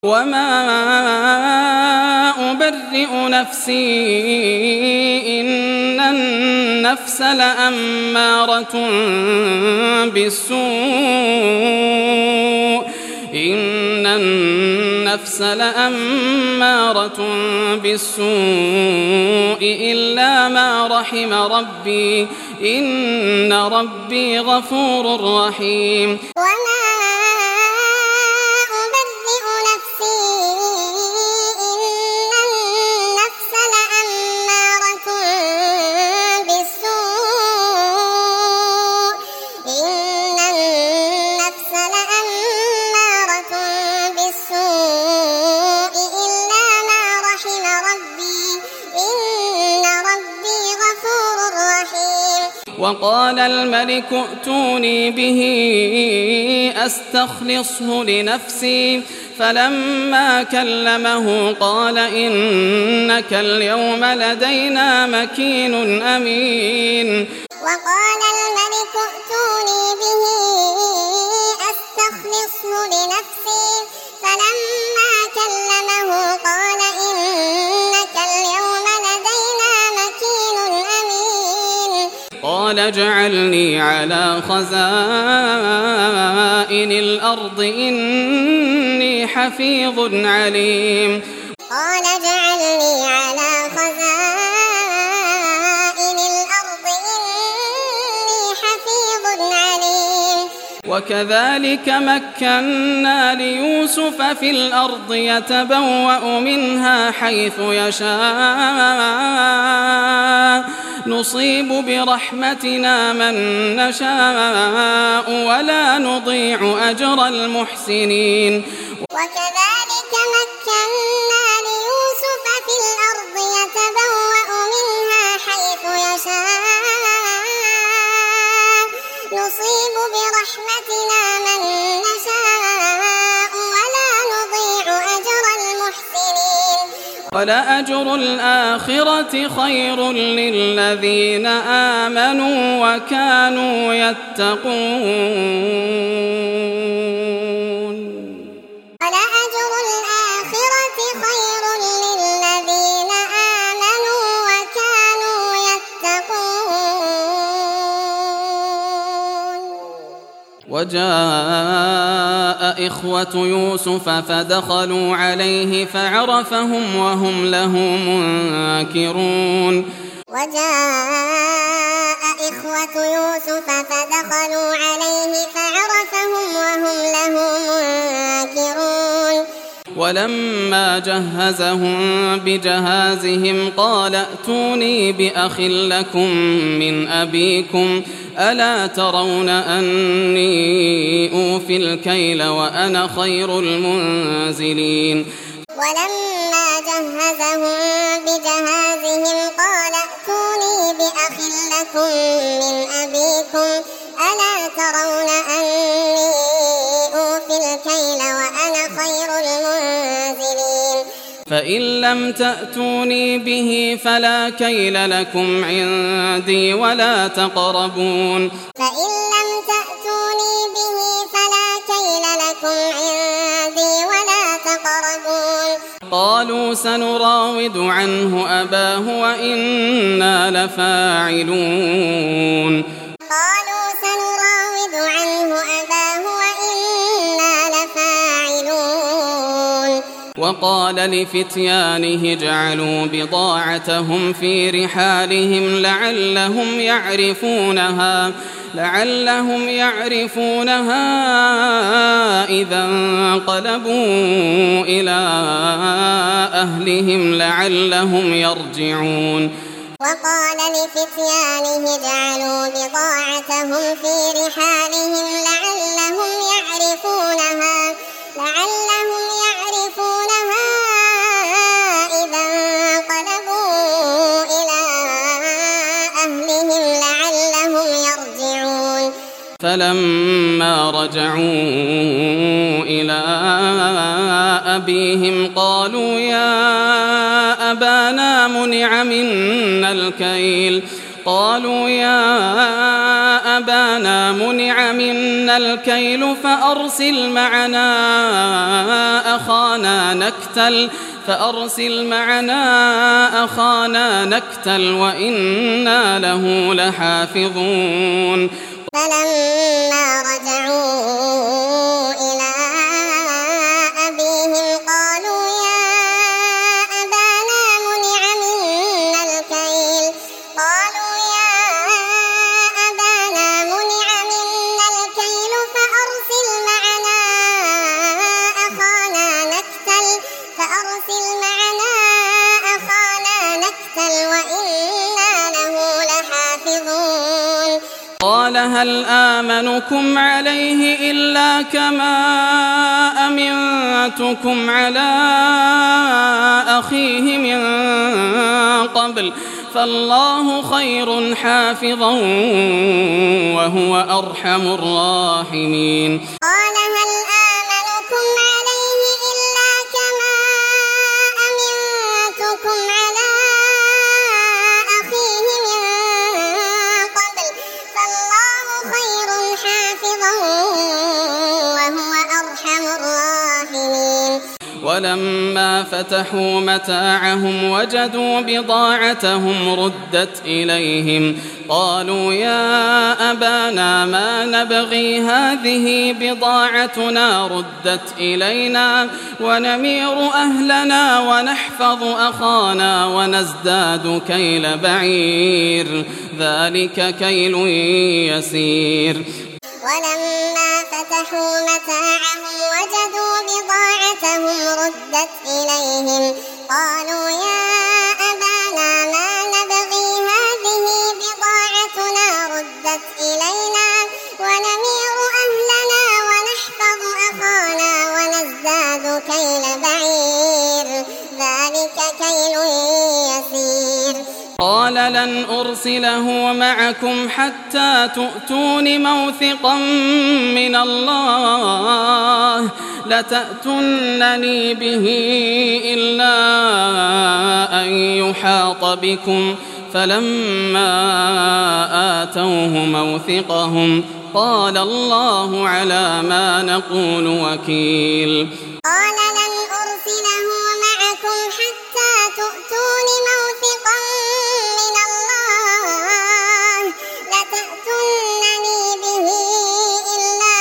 وما أبرئ نفسي إن النفس لأمارة بالسوء إلا ما رحم ربي إن ربي غفور رحيم وقال الملك ائتوني به أستخلصه لنفسي فلما كلمه قال إنك اليوم لدينا مكين أمين وقال الملك ائتوني به أستخلصه لنفسي فلما كلمه قال إنك اليوم لدينا مكين أمين قال اجعلني على خزائن الأرض إني حفيظ عليم قال اجعلني على خزائن الأرض إني حفيظ عليم وكذلك مكنا ليوسف في الأرض يتبوأ منها حيث يشاء نصيب برحمتنا من نشاء ولا نضيع أجر المحسنين وكذلك مكنا ليوسف في الأرض يتبوأ منها حيث يشاء نصيب برحمتنا من نشاء ولا نضيع أجر المحسنين ولأجر الآخرة خير للذين آمنوا وكانوا يتقون ولأجر الآخرة خير للذين آمنوا وكانوا يتقون وجاء إخوة يوسف فدخلوا عليه فعرفهم وهم له منكرون وجاء إخوة يوسف فدخلوا عليه فعرفهم وهم له منكرون ولما جهزهم بجهازهم قال ائتوني بأخ لكم من أبيكم ألا ترون أني أوفي الكيل وأنا خير المنزلين ولما جهزهم بجهازهم قال ائتوني بأخ لكم من أبيكم ألا ترون أني أوفي الكيل وأنا خير المنزلين فإن لم تأتوني به فلا كيل لكم عندي ولا تقربون فإن لم تأتوني به فلا كيل لكم عندي ولا تقربون قالوا سنراود عنه أباه وإنا لفاعلون قالوا سنراود عنه أباه وإنا لفاعلون وقال لفتيانه اجعلوا بضاعتهم في رحالهم لعلهم يعرفونها إذا انقلبوا إلى أهلهم لعلهم يرجعون وقال لفتيانه اجعلوا بضاعتهم في رحالهم لعلهم يعرفونها إذا انقلبوا إلى أهلهم لعلهم يرجعون فلما رجعوا إلى أبيهم قالوا يا أبانا منع منا الكيل قالوا يا أبانا منع منا الكيل فأرسل معنا أخانا نكتل وإنا له لحافظون فلما رجعوا إلى أبيهم قالوا يا أبانا منع منا الكيل فأرسل معنا أخانا نكتل وإنا له لحافظون قال هل آمنكم عليه إلا كما أمنتكم على أخيه من قبل فالله خير حافظا وهو أرحم الراحمين قال هل آمنكم عليه إلا كما أمنتكم على أخيه من قبل فالله خير حافظا وهو أرحم الراحمين ولما فتحوا متاعهم وجدوا بضاعتهم ردت إليهم قالوا يا أبانا ما نبغي هذه بضاعتنا ردت إلينا ونمير أهلنا ونحفظ أخانا ونزداد كيل بعير ذلك كيل يسير ولما فتحوا متاعهم وجدوا بضاعتهم ردت إليهم قالوا يا أبانا ما نبغي هذه بضاعتنا ردت إلينا ونمير أهلنا ونحفظ أخانا ونزداد كيل بعير ذلك كيل يسير قال لن أرسله معكم حتى تؤتون موثقا من الله لتأتونني به إلا أن يحاط بكم فلما آتوه موثقهم قال الله على ما نقول وكيل قال لن أرسله معكم حتى تؤتون موثقا من الله لتأتونني به إلا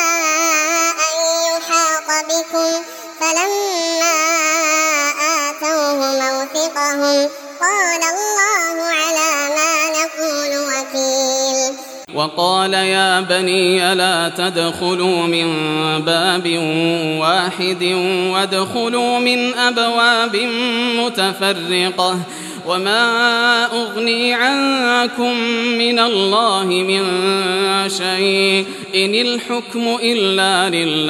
أن يحاط بكم فلما آتوه موثقهم قال الله على ما نقول وكيل وقال يا بني لا تدخلوا من باب واحد وادخلوا من أبواب متفرقة وما أغني عنكم من الله من شيء إن الحكم إلا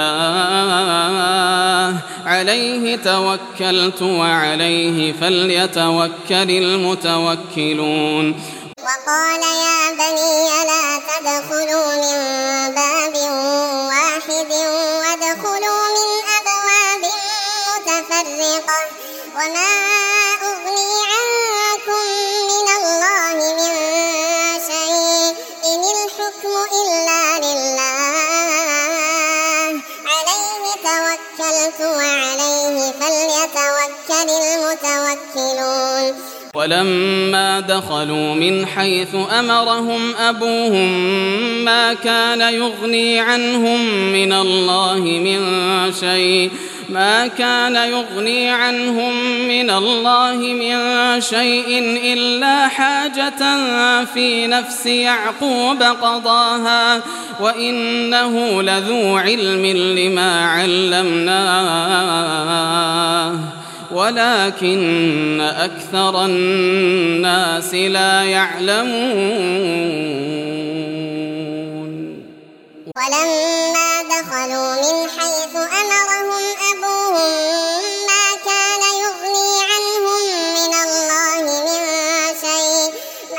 لله عليه توكلت وعليه فليتوكل المتوكلون وقال يا بني لا تدخلوا من باب واحد وادخلوا من أبواب متفرقة وما أغني عنكم من الله من شيء إن الحكم إلا لله عليه توكلت وعليه فليتوكل المتوكلون ولما دخلوا من حيث أمرهم أبوهم ما كان يغني عنهم من الله من شيء إلا حاجة في نفس يعقوب قضاها وإنه لذو علم لما علمناه ولكن أكثر الناس لا يعلمون ولما دخلوا من حيث أمرهم أبوهم ما كان يغني عنهم من الله من شيء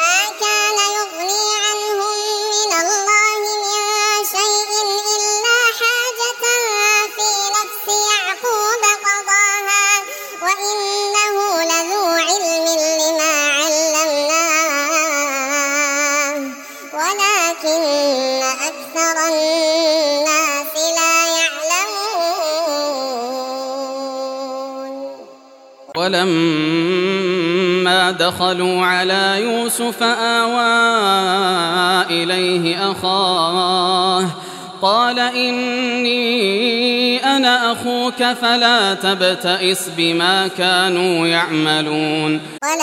إلا حاجة في نفس يعقوب قضاها وإنه لذو علم لما علمناه ولكن ولما دخلوا على يوسف آوى إليه أخاه قال إني أنا أخوك فلا تبتئس بما كانوا يعملون.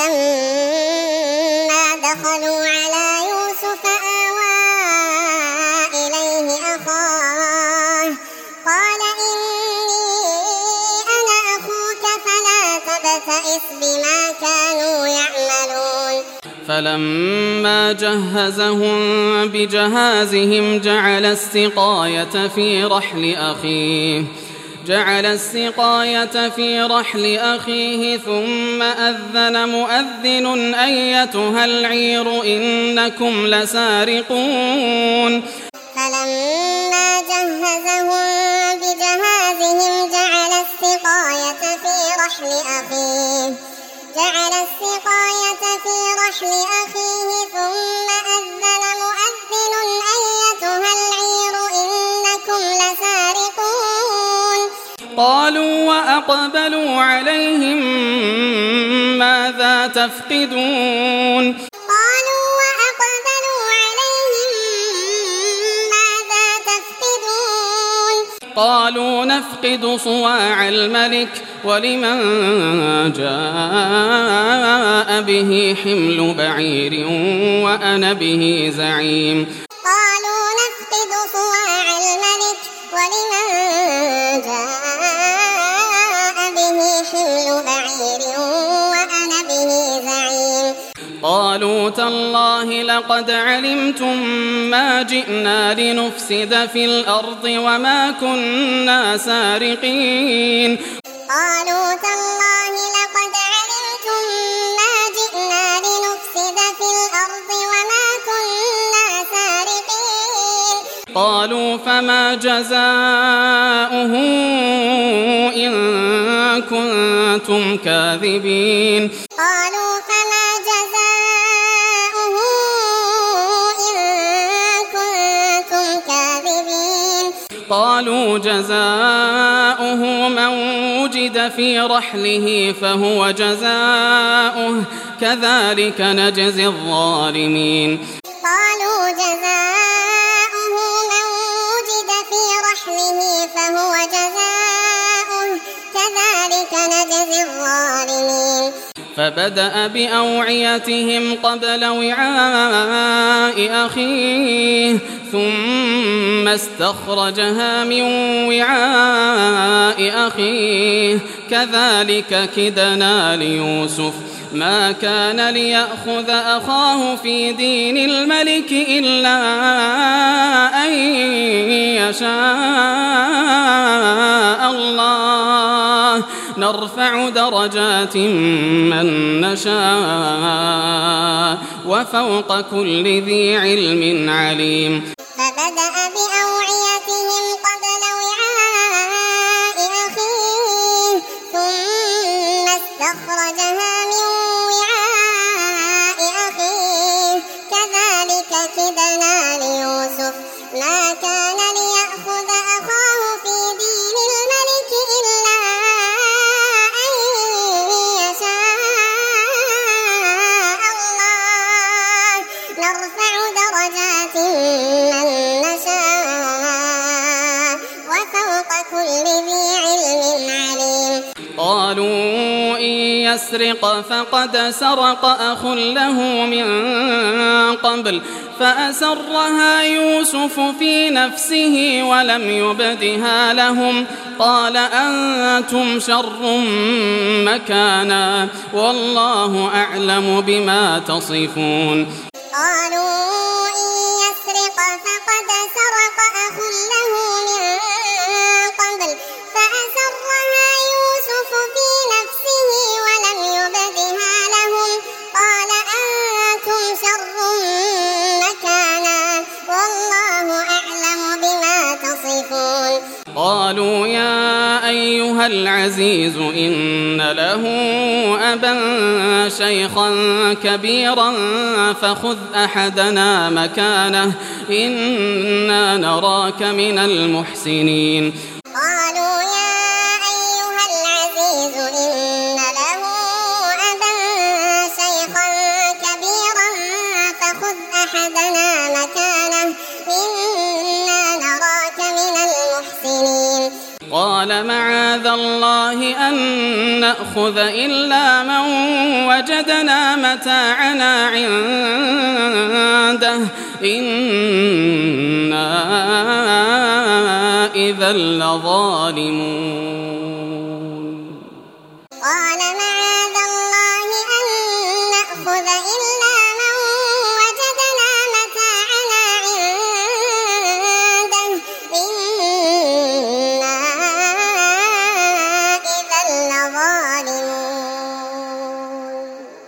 ولما دخلوا على يوسف آوى إليه أخاه قال إني أنا أخوك فلا تبتئس بما كانوا يعملون. فلما جهزهم بجهازهم جعل السقاية في رحل أخيه ثم أذن مؤذن أيتها العير إنكم لسارقون. فلما جهزهم بجهازهم جعل السقاية في رحل أخيه ثم أذن مؤذن أيتها العير إنكم لسارقون. قالوا وأقبلوا عليهم ماذا تفقدون. قالوا نفقد صواع الملك ولمن جاء به حمل بعير وأنا به زعيم. قالوا نفقد صواع الملك ولمن جاء به حمل بعير وأنا به زعيم. قالوا تالله لقد علمتم ما جئنا لنفسد في الأرض وما كنا سارقين. قالوا تالله لقد علمتم ما جئنا لنفسد في الأرض وما كنا سارقين. قالوا فما جزاؤه إن كنتم كاذبين. قالوا فما جزاؤه إن كنتم كاذبين. قالوا جزاؤه من وجد في رحله فهو جزاؤه كذلك نجزي الظالمين. قالوا جزاؤه من وجد في رحله فهو جزاؤه كذلك نجزي الظالمين. فبدأ بأوعيتهم قبل وعاء أخيه ثم استخرجها من وعاء أخيه كذلك كدنا ليوسف ما كان ليأخذ أخاه في دين الملك إلا أن يشاء الله نرفع درجات من نشاء وفوق كل ذي علم عليم. فبدأ بأوعيتهم قبل وعاء أخيه ثم استخرجها من وعاء أخيه كذلك كدنا ليوسف ما كان ليأخذ أخاه في دين الملك إلا أن يشاء الله نرفع درجات من نشاء وفوق كل ذي علم عليم. قالوا إن يسرق فقد سرق أخ له من قبل فأسرها يوسف في نفسه ولم يبدها لهم قال أنتم شر مكانا والله أعلم بما تصفون. قالوا إن يسرق فقد سرق أخ له من قبل فأسرها يوسف في نفسه ولم يبدها لهم قال أنتم شر مكانا والله أعلم بما تصفون. قالوا يا أيها العزيز إن له أبا شيخا كبيرا فخذ أحدنا مكانه إنا نراك من المحسنين. قالوا يا أيها العزيز إن له معاذ الله أن نأخذ إلا من وجدنا متاعنا عنده إنا إذا لظالمون قال معاذ الله أن نأخذ إلا من وجدنا متاعنا عنده إنا إذا لظالمون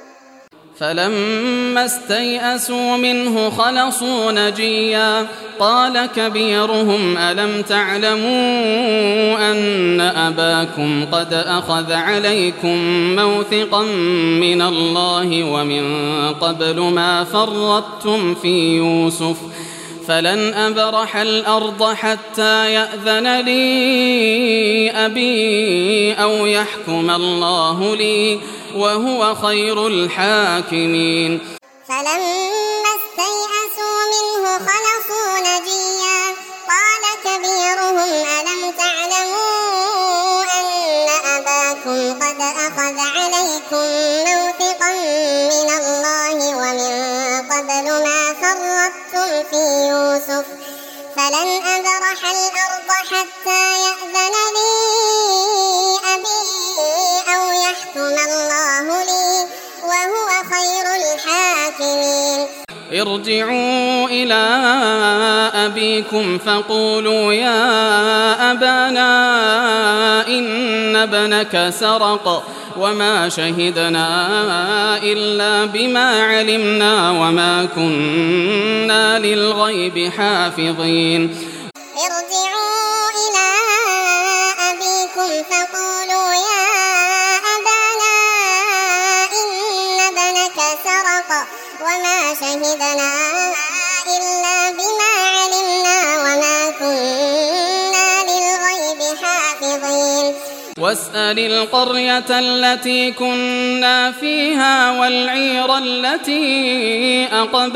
فلما استيئسوا منه خلصوا نجيا قال كبيرهم ألم تعلموا أن أباكم قد أخذ عليكم موثقا من الله ومن قبل ما فرطتم في يوسف فلن أبرح الأرض حتى يأذن لي أبي أو يحكم الله لي وهو خير الحاكمين فلما استيئسوا منه خلصوا نجيا قال كبيرهم ألم تعلموا أن أباكم قد أخذ عليكم موثقا من الله ومن قبل ما فرطتم في يوسف فلن أبرح الأرض حتى يأذن لي أبي أو يحكم الله لي وهو خير الحاكمين ارجعوا إلى أبيكم فقولوا يا أبانا إن ابنك سرق وما شهدنا إلا بما علمنا وما كنا للغيب حافظين ارجعوا إلى أبيكم فقولوا يا أبانا إن ابنك سرق وما شهدنا إلا بما علمنا وما كنا للغيب حافظين واسأل القرية التي كنا فيها والعير التي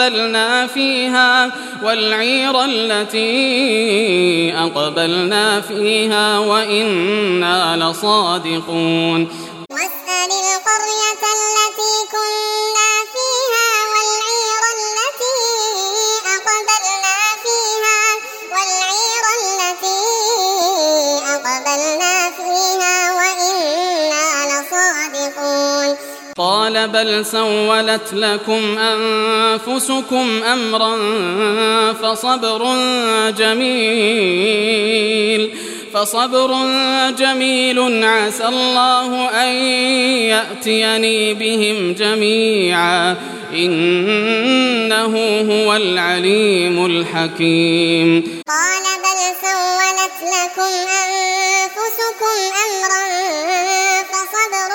أقبلنا فيها وإنا لصادقون واسأل القرية التي كنا فيها والعير التي أقبلنا فيها وإنا لصادقون قال بل سولت لكم أنفسكم أمرا فصبر جميل عسى الله أن يأتيني بهم جميعا إنه هو العليم الحكيم قال بل سولت لكم أنفسكم أمرا فصبر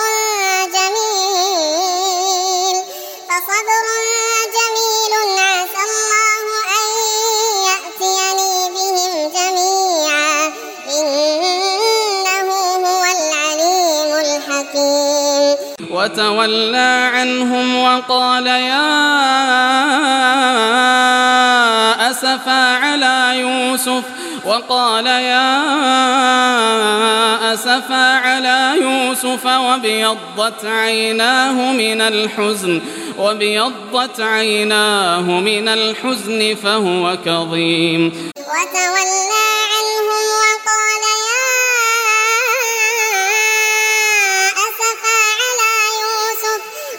جميل عسى الله أن يأتيني بهم جميعا إنه هو العليم الحكيم وتولى عنهم وقال يا أسفا على يوسف وابيضت عيناه من الحزن فهو كظيم وتولى عنهم وقال يا أسفا على يوسف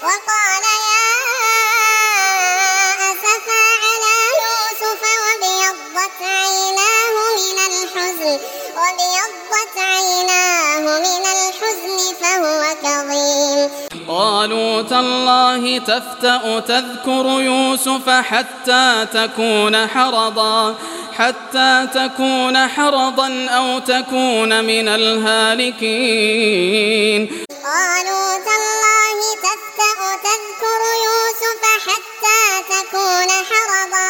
وابيضت عيناه من الحزن فهو كظيم قالوا تالله تفتأ تذكر يوسف حتى تكون حرضا أو تكون من الهالكين قالوا تالله تفتأ تذكر يوسف حتى تكون حرضا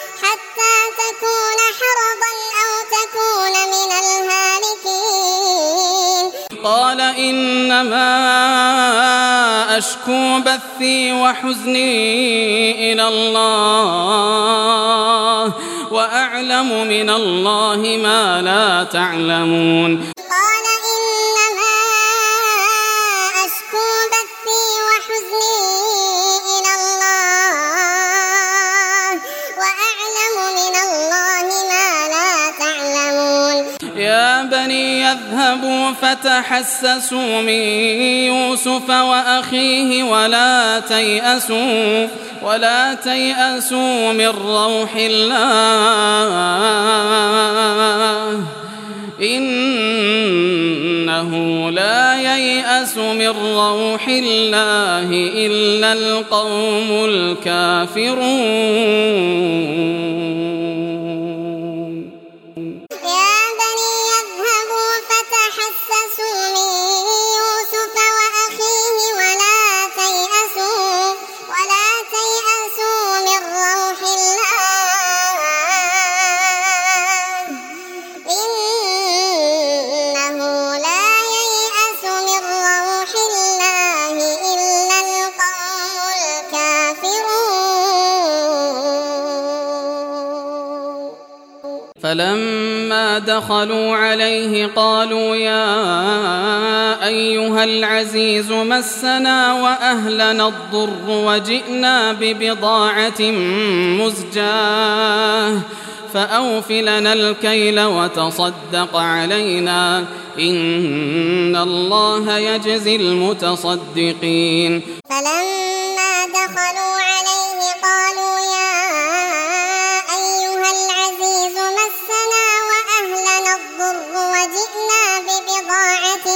أو تكون من الهالكين قال إنما أشكو بثي وحزني إلى الله وأعلم من الله ما لا تعلمون قال إنما فاذهبوا فتحسسوا من يوسف وأخيه ولا تيأسوا من روح الله إنه لا ييأس من روح الله إلا القوم الكافرون يا بني اذهبوا فتحسسوا من يوسف وأخيه ولا تيأسوا من روح الله إنه لا ييأس من روح الله إلا القوم الكافرون فلما دخلوا عليه قالوا يا أيها العزيز مسنا وأهلنا الضر وجئنا ببضاعة مزجاة فأوف لنا الكيل وتصدق علينا إن الله يجزي المتصدقين فلما دخلوا عليه قالوا يا أيها العزيز مسنا وأهلنا الضر وجئنا ببضاعة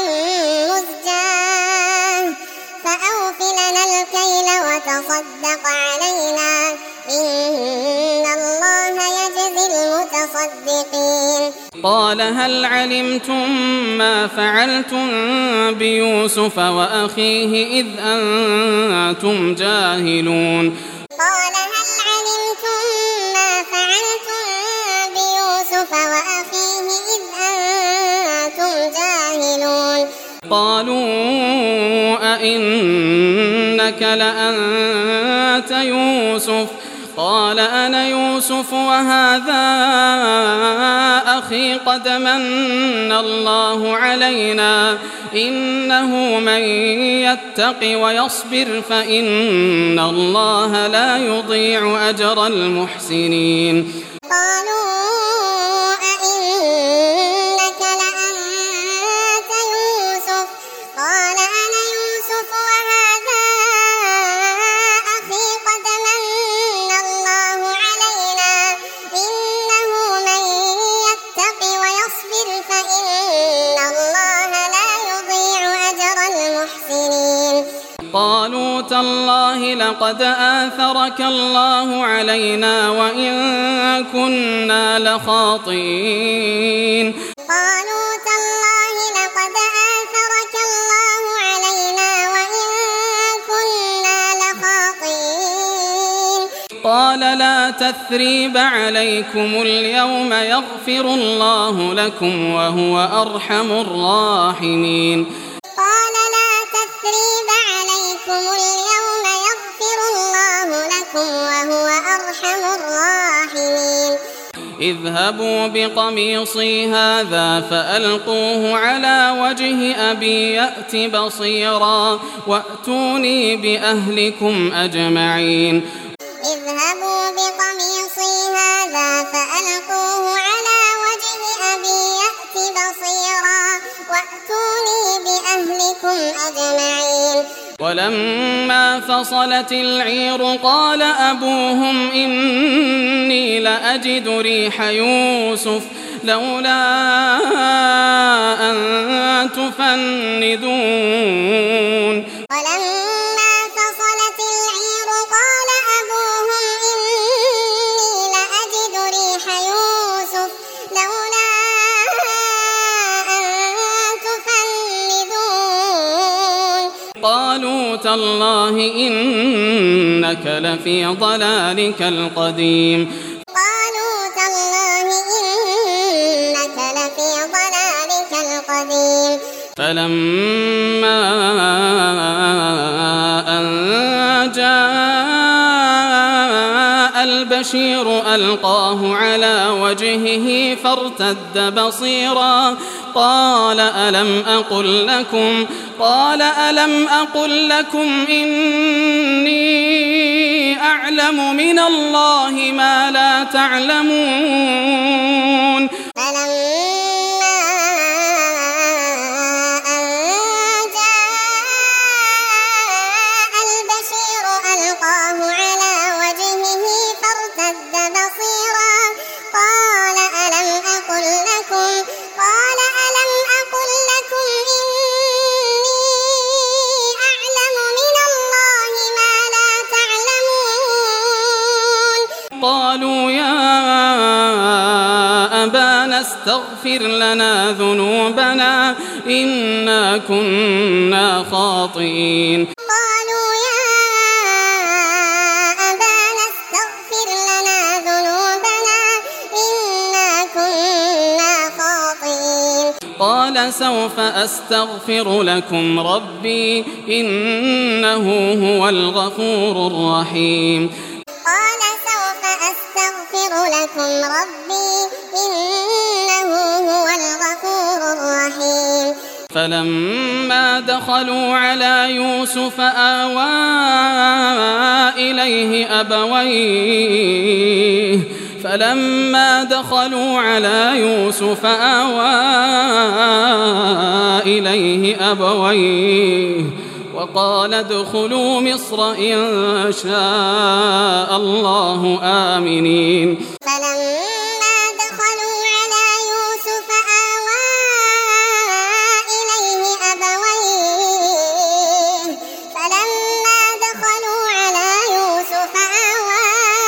مزجاة فأوف لنا الكيل وتصدق علينا إن الله يجزي المتصدقين قال هل علمتم ما فعلتم بيوسف وأخيه إذ أنتم جاهلون قال هل علمتم ما فعلتم بيوسف وأخيه إذ أنتم جاهلون قالوا أئنك لأنت يوسف قال أنا يوسف وهذا أخي قد من الله علينا إنه من يتق ويصبر فإن الله لا يضيع أجر المحسنين قالوا أئنك لأنت يوسف قال أنا يوسف وهذا أخي قد من الله علينا إنه من يتق ويصبر فإن الله لا يضيع أجر المحسنين قالوا تالله لقد آثرك الله علينا وإن كنا لخاطئين قالوا تالله لقد آثرك الله علينا وإن كنا لخاطئين قال لا تثريب عليكم اليوم يغفر الله لكم وهو أرحم الراحمين قال لا تثريب عليكم اليوم يغفر الله لكم وهو أرحم الراحمين اذهبوا بقميصي هذا فألقوه على وجه أبي يأت بصيرا وأتوني بأهلكم أجمعين اذهبوا بقميصي هذا فألقوه على وجه أبي يأت بصيرا وأتوني بأهلكم أجمعين ولما فصلت العير قال أبوهم إني لأجد ريح يوسف لولا أن تفندون ولما فصلت العير قال أبوهم إني لأجد ريح يوسف لولا أن تفندون قالوا تالله إنك لفي ضلالك القديم قالوا تالله إنك لفي ضلالك القديم فلما أن جاء البشير ألقاه على وجهه فارتد بصيرا قال ألم أقل لكم إني أعلم من الله ما لا تعلمون فلما فاستغفر لنا ذنوبنا إنا كنا خاطئين قالوا يا أبانا استغفر لنا ذنوبنا إنا كنا خاطئين قال سوف أستغفر لكم ربي إنه هو الغفور الرحيم قال سوف أستغفر لكم ربي إنه هو الغفور الرحيم فلما دخلوا على يوسف آوى إليه أبويه فلما دخلوا على يوسف آوى إليه أبويه وقال ادخلوا مصر إن شاء الله آمنين فلما دخلوا على يوسف آوى إليه أبويه فلما دخلوا على يوسف آوى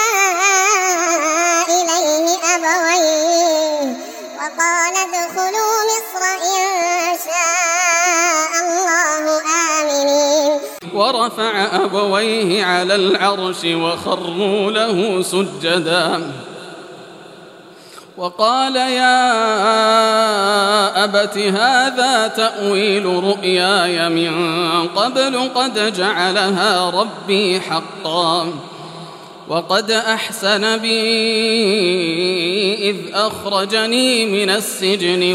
إليه أبويه وقال ادخلوا مصر إن شاء الله آمنين ورفع أبويه على العرش وخروا له سجدا وقال يا أبت هذا تأويل رؤياي من قبل قد جعلها ربي حقا وقد أحسن بي إذ أخرجني من السجن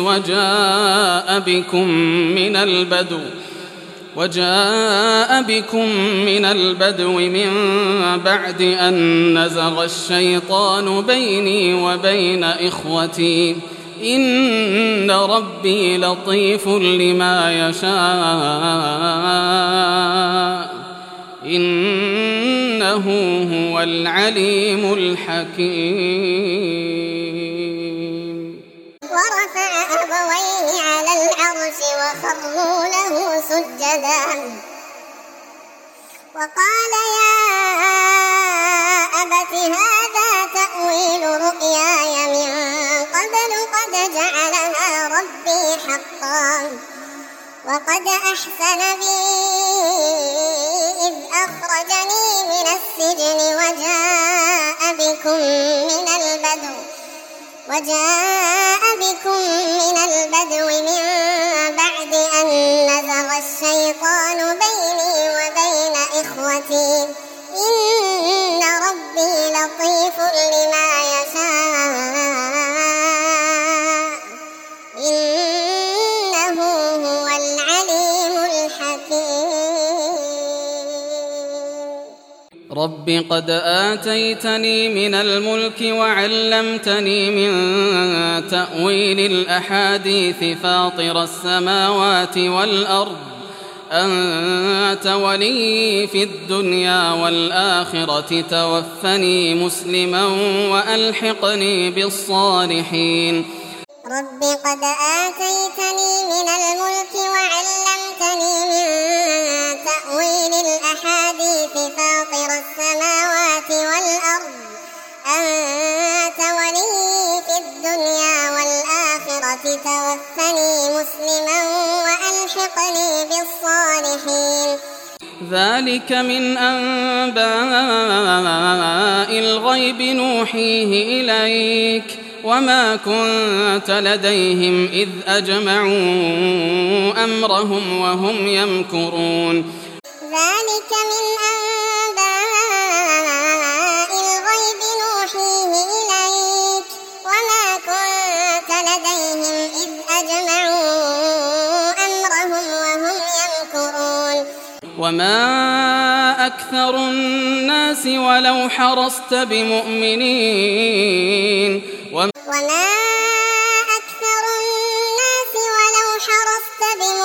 وجاء بكم من البدو من بعد أن نزغ الشيطان بيني وبين إخوتي إن ربي لطيف لما يشاء إنه هو العليم الحكيم ورفع أبويه على العرش وخروا له سجدا وقال يا أبت هذا تأويل رؤياي من قبل قد جعلها ربي حقا وقد أحسن بي إذ أخرجني من السجن وجاء بكم من البدو من بعد أن نزغ الشيطان بيني وبين إخوتي إن ربي لطيف لما يشاء إنه هو العليم الحكيم رب قد آتيتني من الملك وعلمتني من تأويل الأحاديث فاطر السماوات والأرض أنت ولي في الدنيا والآخرة توفني مسلما وألحقني بالصالحين رب قد آتيتني من الملك وعلمتني من تأويل الأحاديث فاطر السماوات والأرض أنت ولي في الدنيا والآخرة توفني مسلما وألحقني بالصالحين ذلك من أنباء الغيب نوحيه إليك وما كنت لديهم إذ أجمعوا أمرهم وهم يمكرون ذلك من أنباء الغيب نوحيه إليك وما كنت لديهم إذ أجمعوا أمرهم وهم يمكرون وما أكثر الناس ولو حرصت بمؤمنين وما أكثر الناس ولو حرصت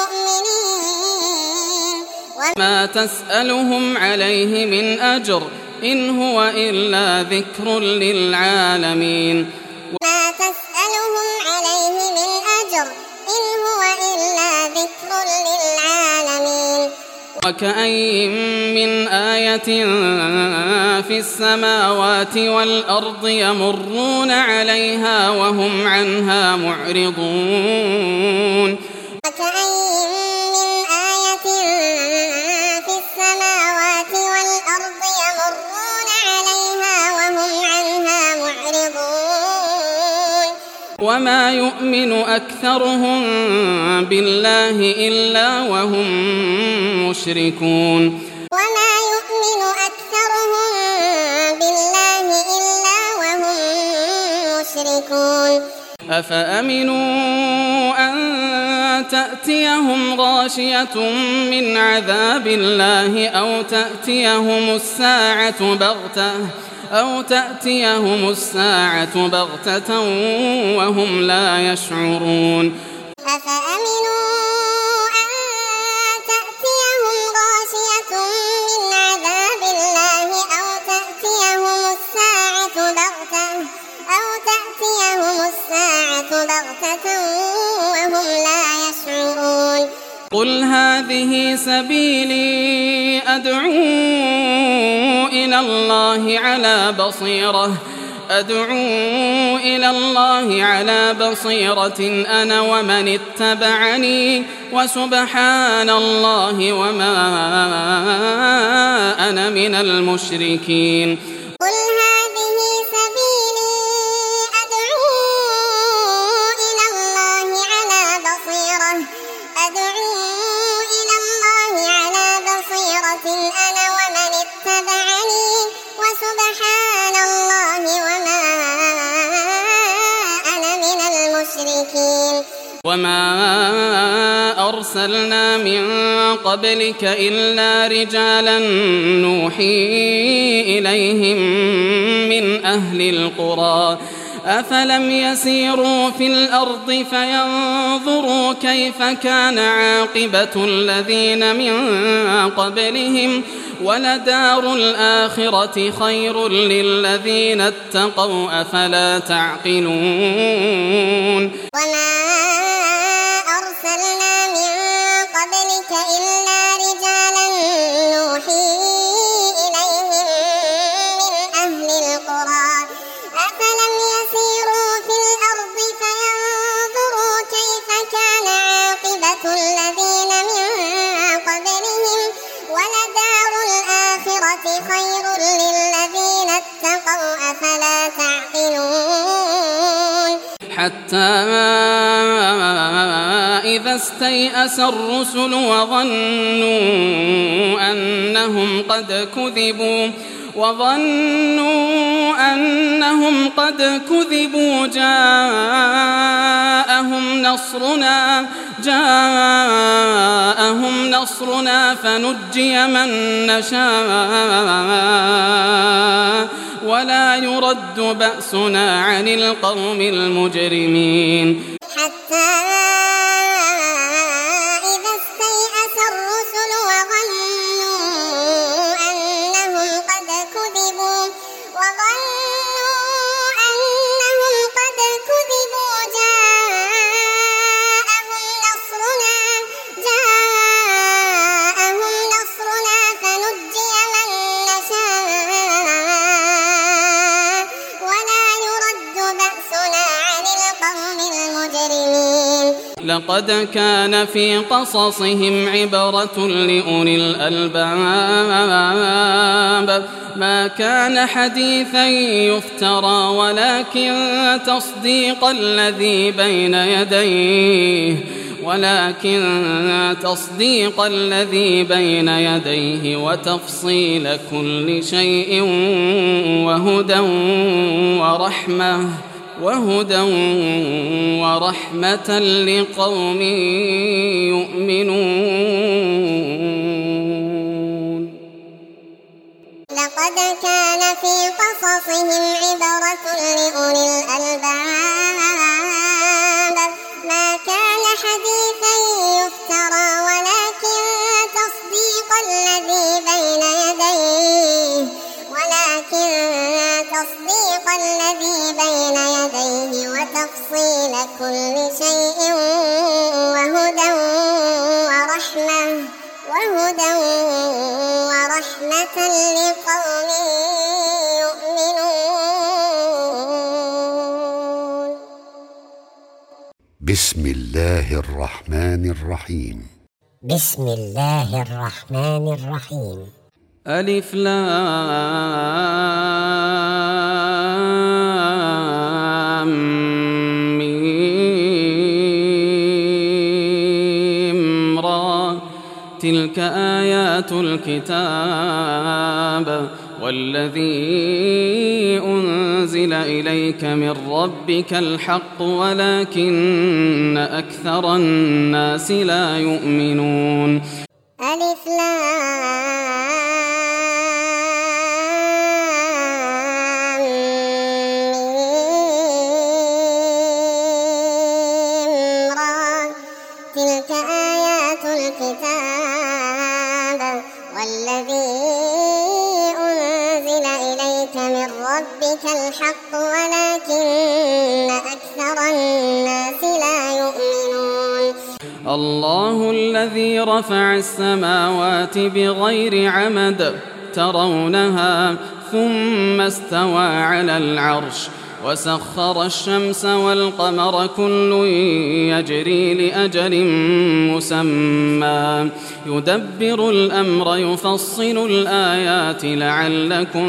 بمؤمنين وما تسألهم عليه من أجر إن هو إلا ذكر للعالمين ما تسألهم عليه من أجر إن هو إلا ذكر للعالمين وكأين من آية في السماوات والأرض يمرون عليها وهم عنها معرضون وكأين من آية في السماوات والأرض يمرون عليها وهم عنها معرضون وما يؤمن أكثرهم بالله إلا وهم مشركون وما يؤمن أكثرهم بالله إلا وهم مشركون أفأمنوا أن تأتيهم غاشية من عذاب الله أو تأتيهم الساعة بغتة وهم لا يشعرون أفأمنوا أن تأتيهم غاشية من عذاب الله أو تأتيهم الساعة بغتة وهم لا يشعرون قل هذه سبيلي أدعو إلى الله على بصيرة أنا ومن اتبعني وسبحان الله وما أنا من المشركين قل هذه سبيلي أدعو إلى الله على بصيرة أنا ومن اتبعني وسبحان الله وما أنا من المشركين وما أرسلنا من قبلك إلا رجالا نوحي إليهم من أهل القرى أفلم يسيروا في الأرض فينظروا كيف كان عاقبة الذين من قبلهم ولدار الآخرة خير للذين اتقوا أفلا تعقلون وما أرسلنا من قبلك إلا رجالا نوحي إليهم من أهل القرى أفلم يسيروا في الأرض فينظروا كيف كان عاقبة الذين من قبلهم ولدار الآخرة خير للذين اتقوا أفلا تعقلون حتى إذا استيأس الرسل وظنوا أنهم قد كذبوا جاءهم نصرنا فنجي من نشاء ولا يرد بأسنا عن القوم المجرمين حتى إذا استيأس الرسل وظنوا أنهم قد كذبوا جاءهم نصرنا فنجي من نشاء ولا يرد بأسنا عن القوم المجرمين لقد كان في قصصهم عبرة لأولي الألباب ما كان حديثا يفترى ولكن تصديق الذي بين يديه وتفصيل كل شيء وهدى ورحمة لقوم يؤمنون لقد كان في قصصهم عبرة لأولي الألباب ما كان حديثا يفترى ولكن تصديق الذي بين يديه وتفصيل كل شيء وهدى هدى ورحمة لقوم يؤمنون. بسم الله الرحمن الرحيم. بسم الله الرحمن الرحيم. ألف لام ميم را تلك آيات الكتاب والذي أنزل إليك من ربك الحق ولكن أكثر الناس لا يؤمنون. ألف لام ميم را تلك آيات الكتاب والذي أنزل إليك من ربك الحق ولكن أكثر الناس لا يؤمنون. الله الذي رفع السماوات بغير عمد ترونها ثم استوى على العرش وسخر الشمس والقمر كل يجري لأجل مسمى يدبر الأمر يفصل الآيات لعلكم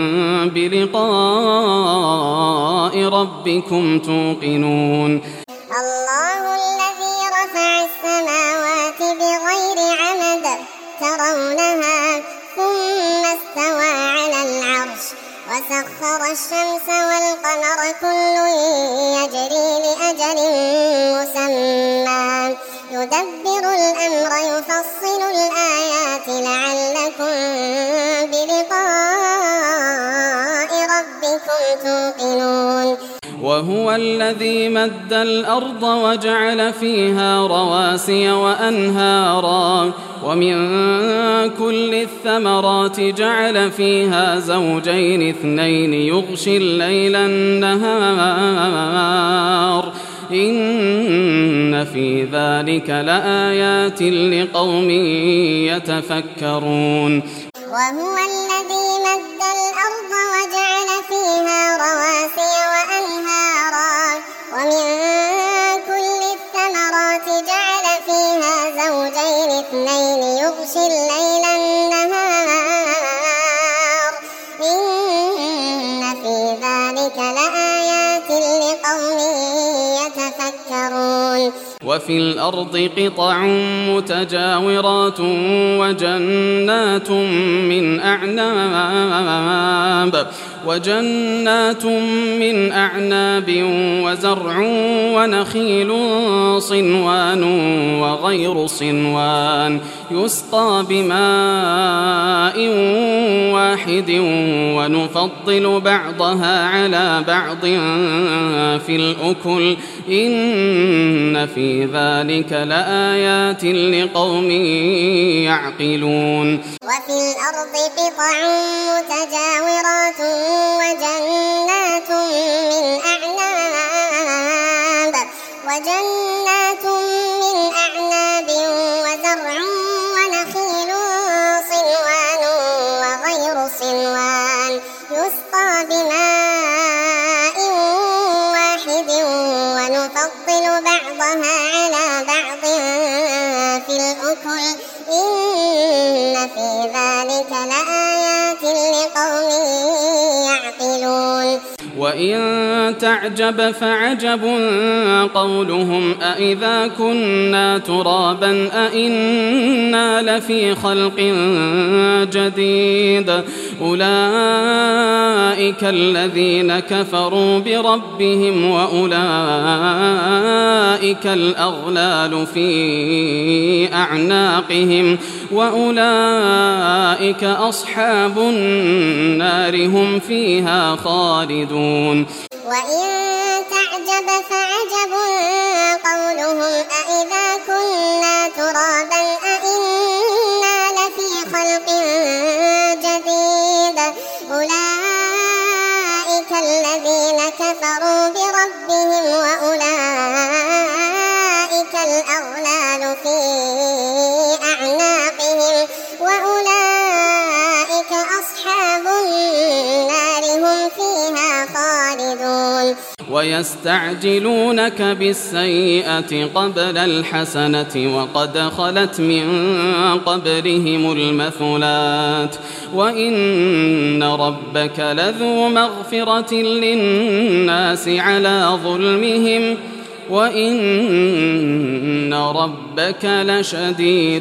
بلقاء ربكم توقنون. الله الذي رفع السماوات بغير عمد ترونها ثم استوى على العرش وسخر الشمس والقمر كل يجري لأجل مسمى يدبر الأمر يفصل الآيات لعلكم بلقاء ربكم توقنون. وهو الذي مد الأرض وجعل فيها رواسي وأنهارا ومن كل الثمرات جعل فيها زوجين اثنين يغشي الليل النهار إن في ذلك لآيات لقوم يتفكرون. وهو الذي مد الأرض وجعل فيها رواسي وأنهارا ومن كل الثمرات جعل فيها زوجين اثنين يغشي الليل النهار إن في ذلك لآيات لقوم يتفكرون. وفي الأرض قطع متجاورات وجنات من أعناب وزرع ونخيل صنوان وغير صنوان يسقى بماء واحد ونفضل بعضها على بعض في الأكل إن في ذلك لآيات لقوم يعقلون. وفي الأرض قطع متجاورات وجنات من أعناب وزرع ونخيل صنوان وغير صنوان يسقى بماء واحد ونفضل بعضها على بعض في الأكل إن في ذلك لآيات لقوم يعقلون. وإن تعجب فعجب قولهم أإذا كنا ترابا أإنا لفي خلق جديد أولئك الذين كفروا بربهم وأولئك الأغلال في أعناقهم وأولئك أصحاب النار هم فيها خالدون. وإن تعجب فعجب قولهم أإذا كنا ترابا أإنا لفي خلق جديد أولئك الذين كفروا بربهم وأولئك الأغلال في أعناقهم ويستعجلونك بالسيئة قبل الحسنة وقد خلت من قبلهم المثلات وإن ربك لذو مغفرة للناس على ظلمهم وإن ربك لشديد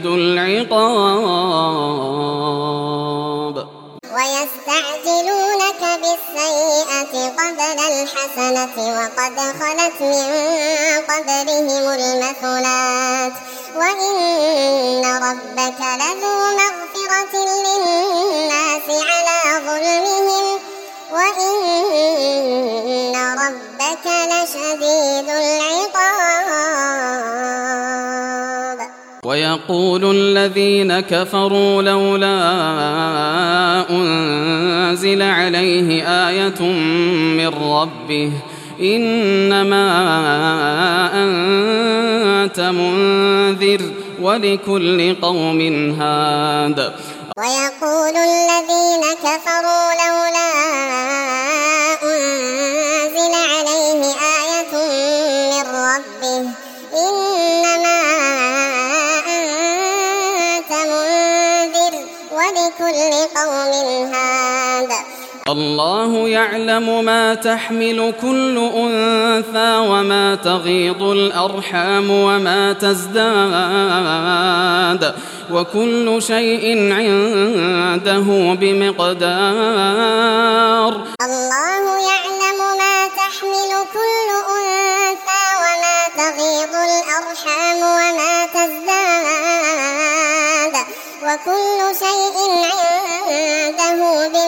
العقاب. ويستعجلونك بالسيئة قبل الحسنة وقد خلت من قبلهم المثلات وإن ربك لذو مغفرة للناس على ظلمهم وإن ربك لشديد العقاب. ويقول الذين كفروا لولا أنزل عليه آية من ربه إنما أنت منذر ولكل قوم هاد. ويقول الذين كفروا لولا أنزل عليه آية من ربه إنما أنت منذر ولكل قوم هاد. الله يعلم ما تحمل كل أنثى وما تغيض الأرحام وما تزداد وكل شيء عنده بمقدار. الله يعلم ما تحمل كل أنثى وما تغيض الأرحام وما تزداد وكل شيء عنده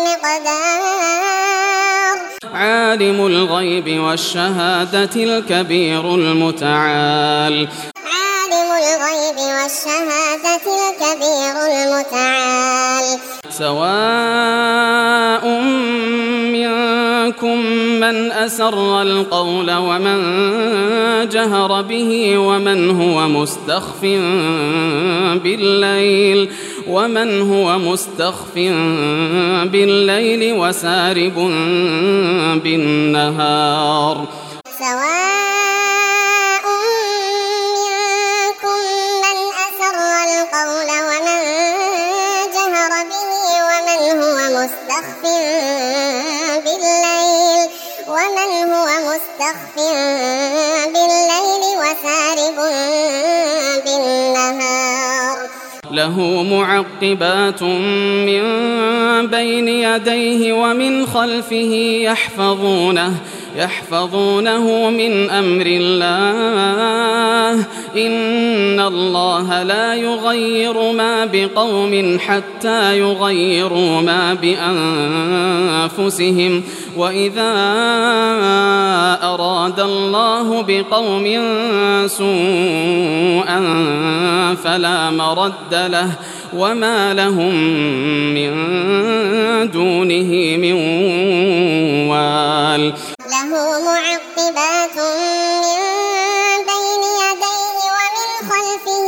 بمقدار. عالم الغيب والشهادة الكبير المتعال. عالم الغيب والشهادة الكبير المتعال. سواء منكم من أسر القول ومن جهر به ومن هو مستخف بالليل وسارب بالنهار. سواء منكم من أسر القول ومن جهر به ومن هو مستخف بالليل وسارب بالنهار. له معقبات من بين يديه ومن خلفه يحفظونه من أمر الله إن الله لا يغير ما بقوم حتى يغيروا ما بأنفسهم وإذا أراد الله بقوم سوءا فلا مرد له وما لهم من دونه من وال. له معقبات من بين يديه ومن خلفه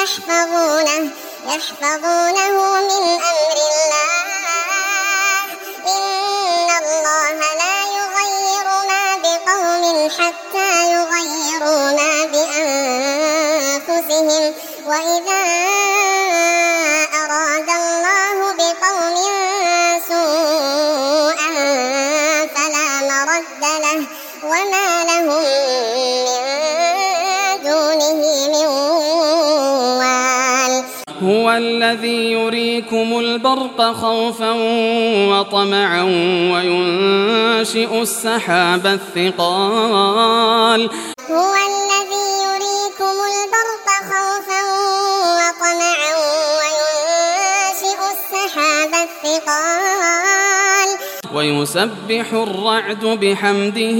يحفظونه من أمر الله إن الله لا يغير ما بقوم حتى يغيروا ما بأنفسهم وإذا أراد الله بقوم سوءا فلا مرد له وما لهم من دونه من وال. هو الذي يريكم البرق خوفا وطمعا وينشئ السحاب الثقال. هو الذي يريكم البرق خوفا وطمعا وينشئ السحاب الثقال. ويسبح الرعد بحمده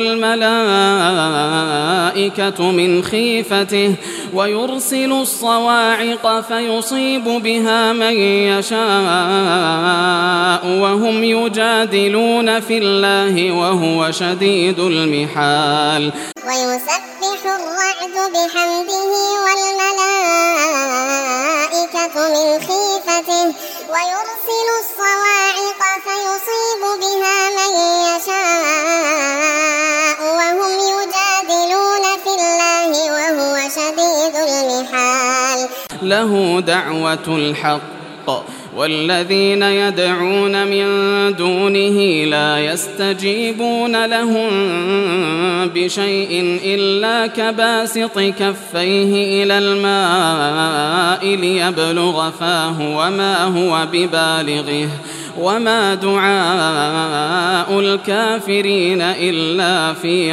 والملائكة من خيفته ويرسل الصواعق فيصيب بها من يشاء وهم يجادلون في الله وهو شديد المحال. ويسبح الرعد بحمده والملائكة من خيفته ويرسل الصواعق فيصيب بها من يشاء له دعوة الحق والذين يدعون من دونه لا يستجيبون لهم بشيء إلا كباسط كفيه إلى الماء ليبلغ فاه وما هو ببالغه وما دعاء الكافرين إلا في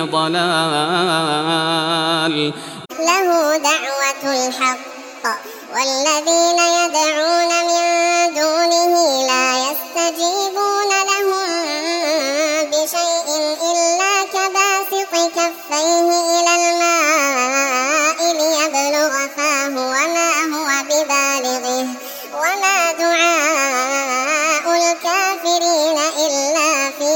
ضلال. له دعوة الحق والذين يدعون من دونه لا يستجيبون لهم بشيء إلا كباسط كفيه إلى الماء ليبلغ فاه وما هو ببالغه وما دعاء الكافرين إلا في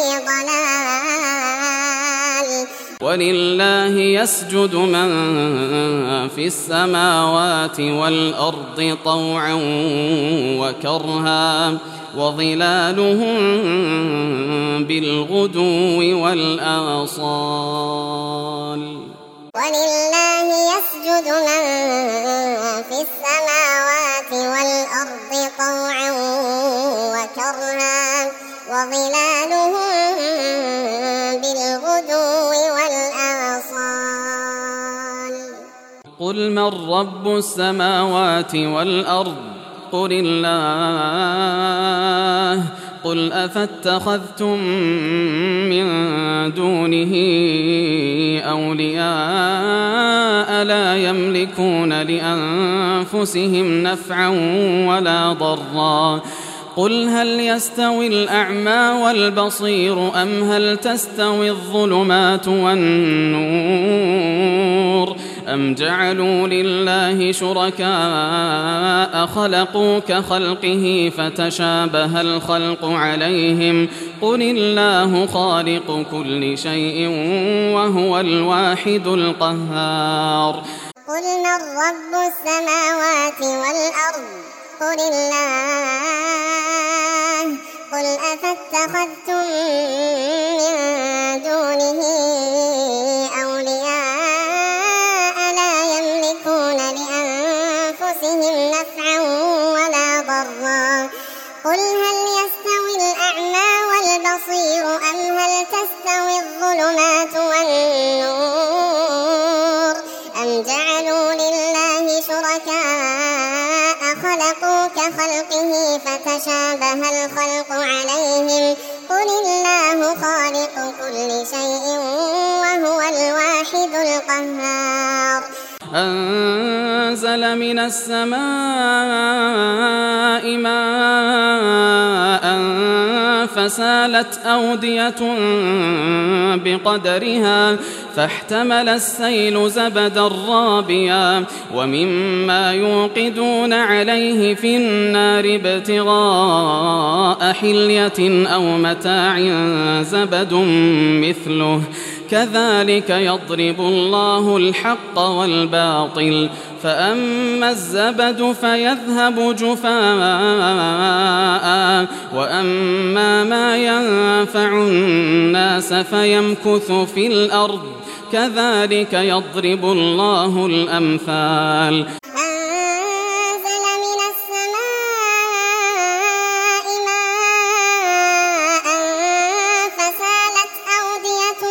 ضلال. ولله يسجد من في السماوات والأرض طوعا وكرها وظلالهم بالغدو والآصال. ولله يسجد من في السماوات والأرض طوعا وكرها وظلالهم بالغدو والآصال. قل من رب السماوات والأرض قل الله قل أفاتخذتم من دونه أولياء لا يملكون لأنفسهم نفعا ولا ضرا قل هل يستوي الأعمى والبصير أم هل تستوي الظلمات والنور أم جعلوا لله شركاء خلقوا كخلقه فتشابه الخلق عليهم قل الله خالق كل شيء وهو الواحد القهار. قل من رب السماوات والأرض قل الله قل أفاتخذتم من دونه أولياء لا يملكون لأنفسهم نفعا ولا ضرا قل هل يستوي الأعمى والبصير أم هل تستوي الظلمات والنور أم جعلوا لله شركاء خلقوا كخلقه فتشابه الخلق عليهم قل الله خالق كل شيء وهو الواحد القهار. أنزل من السماء ماء فسالت أودية بقدرها فاحتمل السيل زبدا رابيا ومما يوقدون عليه في النار ابتغاء حلية أو متاع زبد مثله كذلك يضرب الله الحق والباطل فأما الزبد فيذهب جفاء وأما ما ينفع الناس فيمكث في الأرض كذلك يضرب الله الأمثال. أنزل من السماء ماء فسالت أودية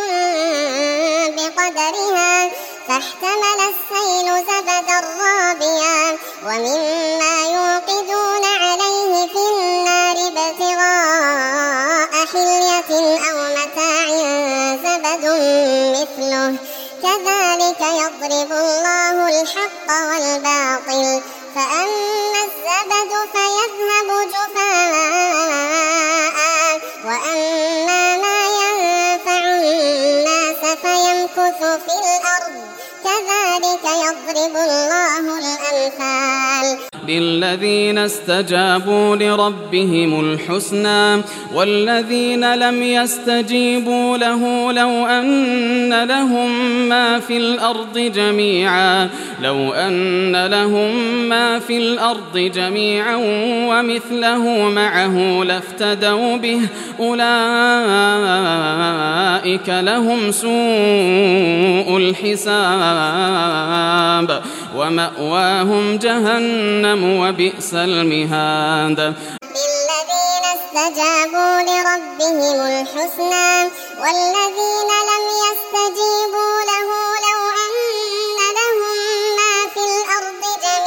بقدرها فاحتمل السيل زبدا رابيا ومما يوقدون عليه في النار ابتغاء حلية أو متاع زبد مثله كذلك يضرب الله الحق والباطل فأما الزبد فيذهب جفاء وأما ما ينفع الناس فيمكث في الأرض كذلك يضرب الله الأمثال. للذين استجابوا لربهم الحسنى والذين لم يستجيبوا له لو أن لهم ما في الأرض جميعا ومثله معه لافتدوا به أولئك لهم سوء الحساب ومأواهم جهنم وبئس المهاد للذين استجابوا لربهم الحسنى والذين لم يستجيبوا له لو أن لهم ما في الأرض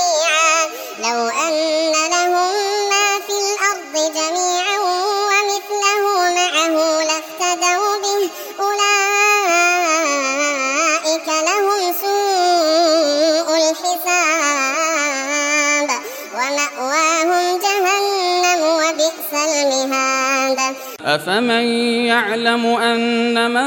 جميعا ومثله معه لافتدوا به أولئك لهم سوء الحساب ومأواهم جهنم وبئس المهاد أفمن يعلم أنما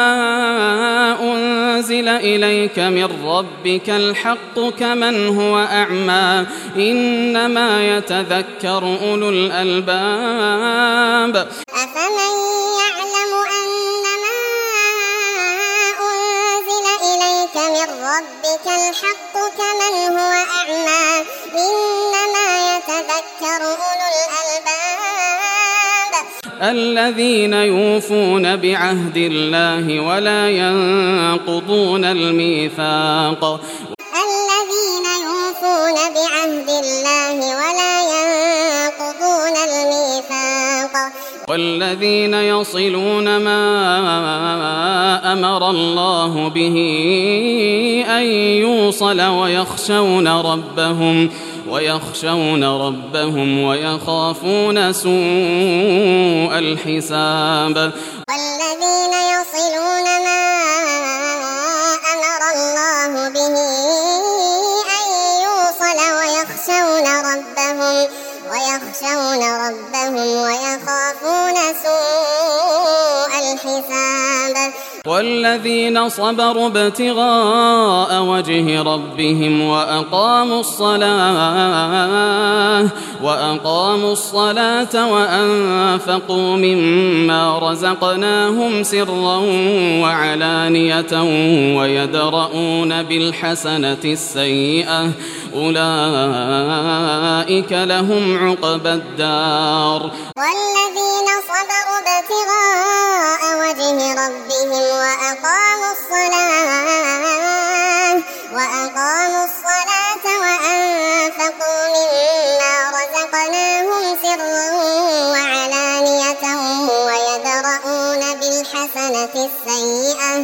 أنزل إليك من ربك الحق كمن هو أعمى إنما يتذكر أولو الألباب أفمن يعلم أنما أنزل إليك من ربك الحق كمن هو أعمى إنما يتذكر أولو الألباب الذين يوفون بعهد الله ولا ينقضون الميثاق الذين يوفون بعهد الله ولا ينقضون الميثاق والذين يصلون ما أمر الله به أن يوصل ويخشون ربهم ويخافون سوء الحساب والذين يصلون ما أمر الله به أن يوصل ويخشون ربهم ويخافون سوء الحساب والذين صبروا ابتغاء وجه ربهم وأقاموا الصلاة وأنفقوا مما رزقناهم سرا وعلانية ويدرؤون بالحسنة السيئة أولئك لهم عقبى الدار والذين صبروا ابتغاء وجه ربهم وأقاموا الصلاة وأنفقوا مما رزقناهم سرا وعلانية ويدرؤون بالحسنة السيئة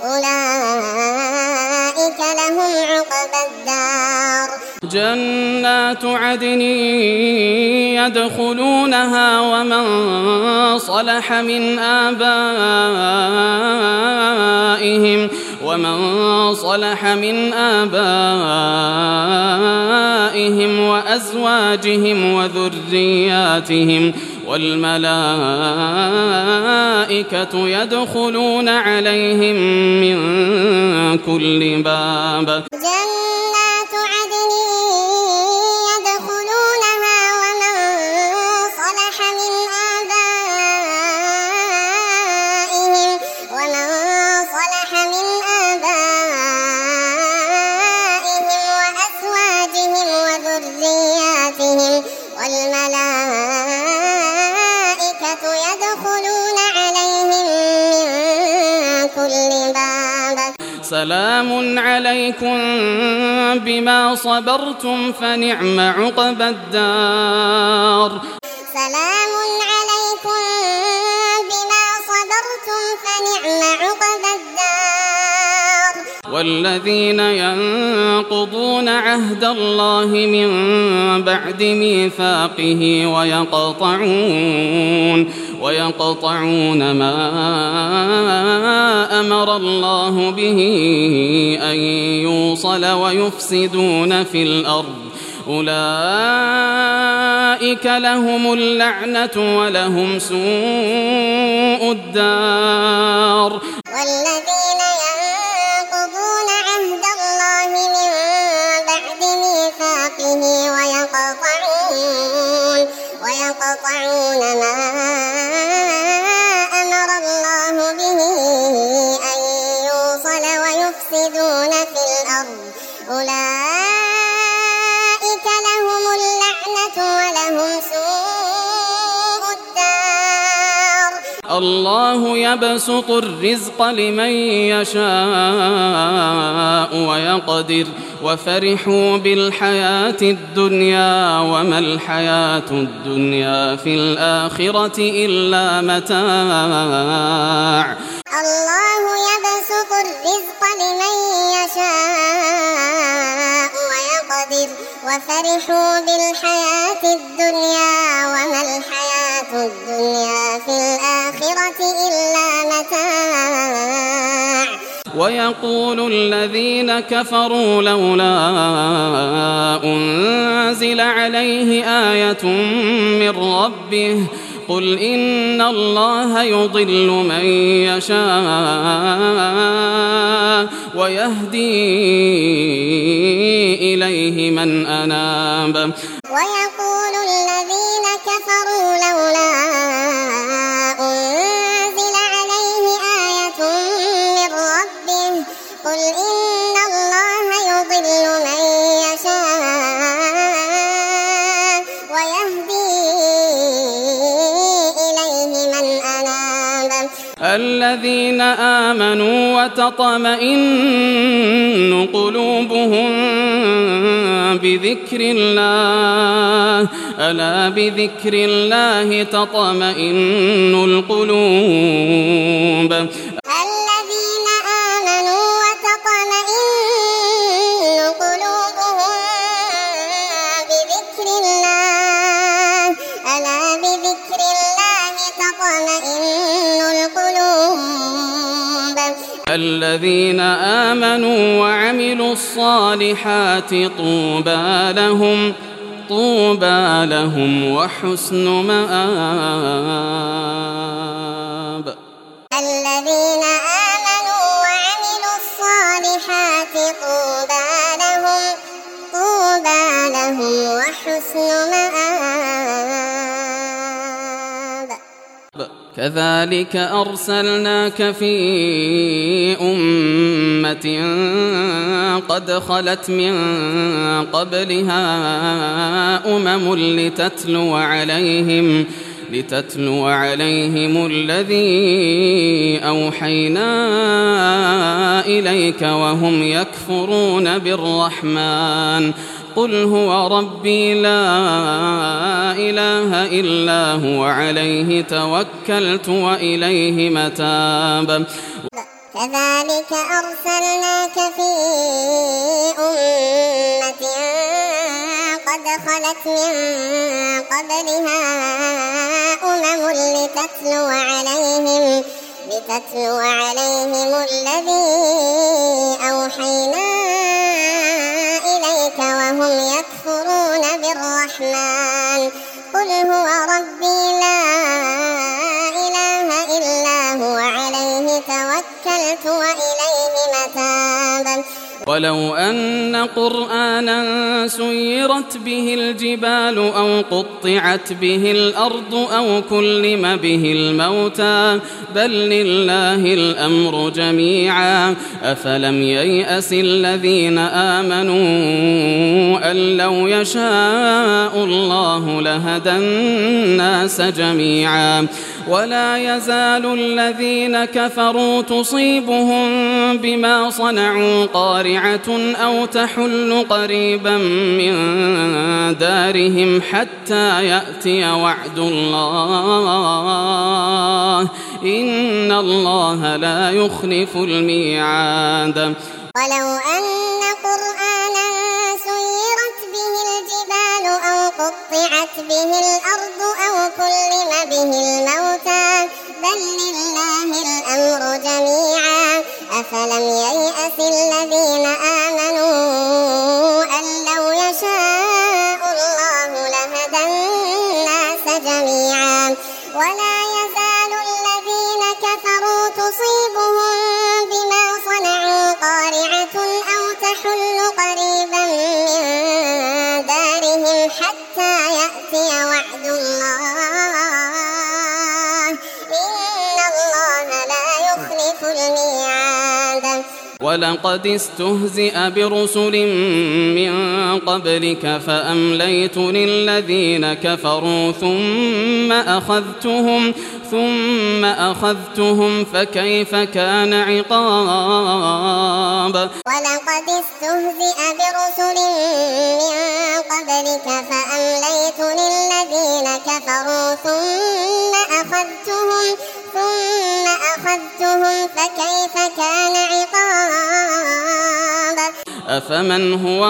أولئك لهم عقبى الدار جنات عدن يدخلونها ومن صلح من آبائهم وأزواجهم وذرياتهم والملائكة يدخلون عليهم من كل باب جنات عدن يدخلونها ومن صلح من آبائهم وأزواجهم وذرياتهم والملائكة يدخلون عليهم من كل باب سلام عليكم بما صبرتم فنعم عقبى الدار سلام عليكم بما صبرتم فنعم عقبى الدار والذين ينقضون عهد الله من بعد ميثاقه ويقطعون ما أمر الله به أن يوصل ويفسدون في الأرض أولئك لهم اللعنة ولهم سوء الدار والذين ينقضون عهد الله من بعد ميثاقه ويقطعون ما أمر الله به أن يوصل ويفسدون في الأرض أولئك لهم اللعنة ولهم سوء الدار الله يبسط الرزق لمن يشاء ويقدر وفرحوا بالحياة الدنيا وما الحياة الدنيا في الآخرة إلا متاع. الله يبسط الرزق لمن يشاء ويقدر وفرحوا بالحياة الدنيا وما الحياة الدنيا في الآخرة إلا متاع. ويقول الذين كفروا لولا أنزل عليه آية من ربه قل إن الله يضل من يشاء ويهدي إليه من أناب. ويقول الذين كفروا لولا أنزل عليه آية من ربه قل إن الله يضل من يشاء ويهدي إليه من أناب. الذين آمنوا وتطمئن قلوبهم بذكر الله ألا بذكر الله تطمئن القلوب. الذين آمنوا وتطمئن قلوبهم بذكر الله ألا بذكر الله تطمئن القلوب. الذين آمنوا وعملوا الصالحات طوبى لهم وحسن مآب. الذين آمنوا وعملوا الصالحات طوبى لهم وحسن مآب. كذلك أرسلناك في أمة قد خلت من قبلها أمم لتتلو عليهم الذي أوحينا إليك وهم يكفرون بالرحمن قل هو ربي لا إله إلا هو عليه توكلت وإليه متاب. كذلك أرسلناك في أمة قد خلت من قبلها أمم لتتلو عليهم الذي أوحينا إليك وهم يكفرون بالرحمن قل هو ربي لا إله إلا هو عليه توكلت وإليه متاب. ولو أن قرآنا سيرت به الجبال أو قطعت به الأرض أو كلم به الموتى بل لله الأمر جميعا أفلم ييأس الذين آمنوا أن لو يشاء الله لهدى الناس جميعا ولا يزال الذين كفروا تصيبهم بما صنعوا قارعة أو تحل قريبا من دارهم حتى يأتي وعد الله إن الله لا يخلف الميعاد. ولو أن قرآنا سيرت به الجبال أو قطعت به الأرض أو كلم به الموتى بل لله الأمر جميعا أفلم ييأس الذين آمنوا أن لو يشاء الله لهدى الناس جميعا ولا يزال الذين كفروا تصيبهم بما صنعوا قارعة أو تحل قريبا من دارهم حتى يأتي وعد الله إن الله لا يخلف الميعاد. ولقد استهزئ برسل من قبلك فأمليت للذين كفروا ثم أخذتهم فكيف كان عقاب. ولقد استهزئ برسل من قبلك فأمليت للذين كفروا ثم أخذتهم فكيف كان عقاب. أفمن هو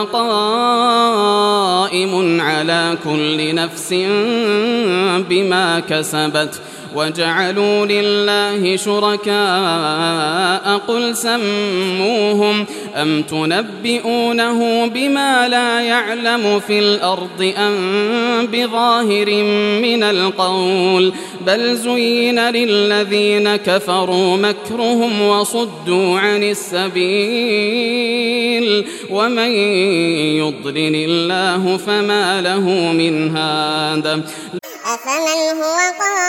قائم على كل نفس بما كسبت وجعلوا لله شركاء قل سموهم أم تنبئونه بما لا يعلم في الأرض أم بظاهر من القول بل زين للذين كفروا مكرهم وصدوا عن السبيل ومن يضلل الله فما له من هاد. أفمن هو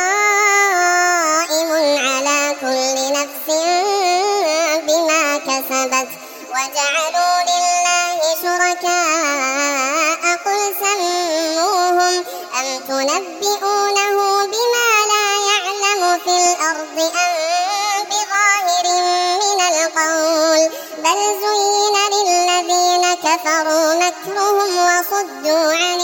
قائم على كل نفس بما كسبت وجعلوا لله شركاء قل سموهم أم تنبئونه بما لا يعلم في الأرض أم بظاهر من القول بل زين للذين كفروا مكرهم وصدوا عن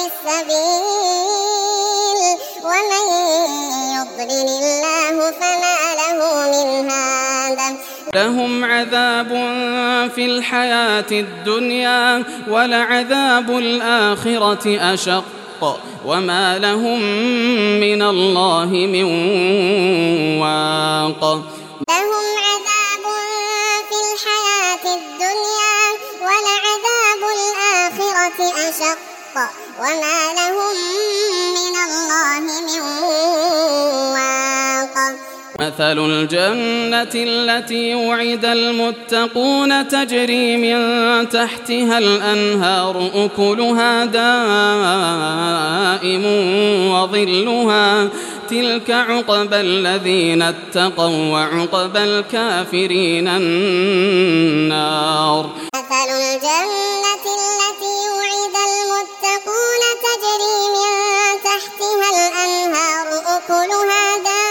السبيل ومن يضلل الله فما له من هاد. لهم عذاب في الحياة الدنيا ولعذاب الآخرة أشق وما لهم من الله من واق. لهم عذاب في الحياة الدنيا ولعذاب الآخرة أشق وما لهم من الله من واق. مثل الجنة التي وعد المتقون تجري من تحتها الأنهار أكلها دائم وظلها تلك عقبى الذين اتقوا وعقبى الكافرين النار. مثل الجنة التي وعد المتقون تجري من تحتها الأنهار أكلها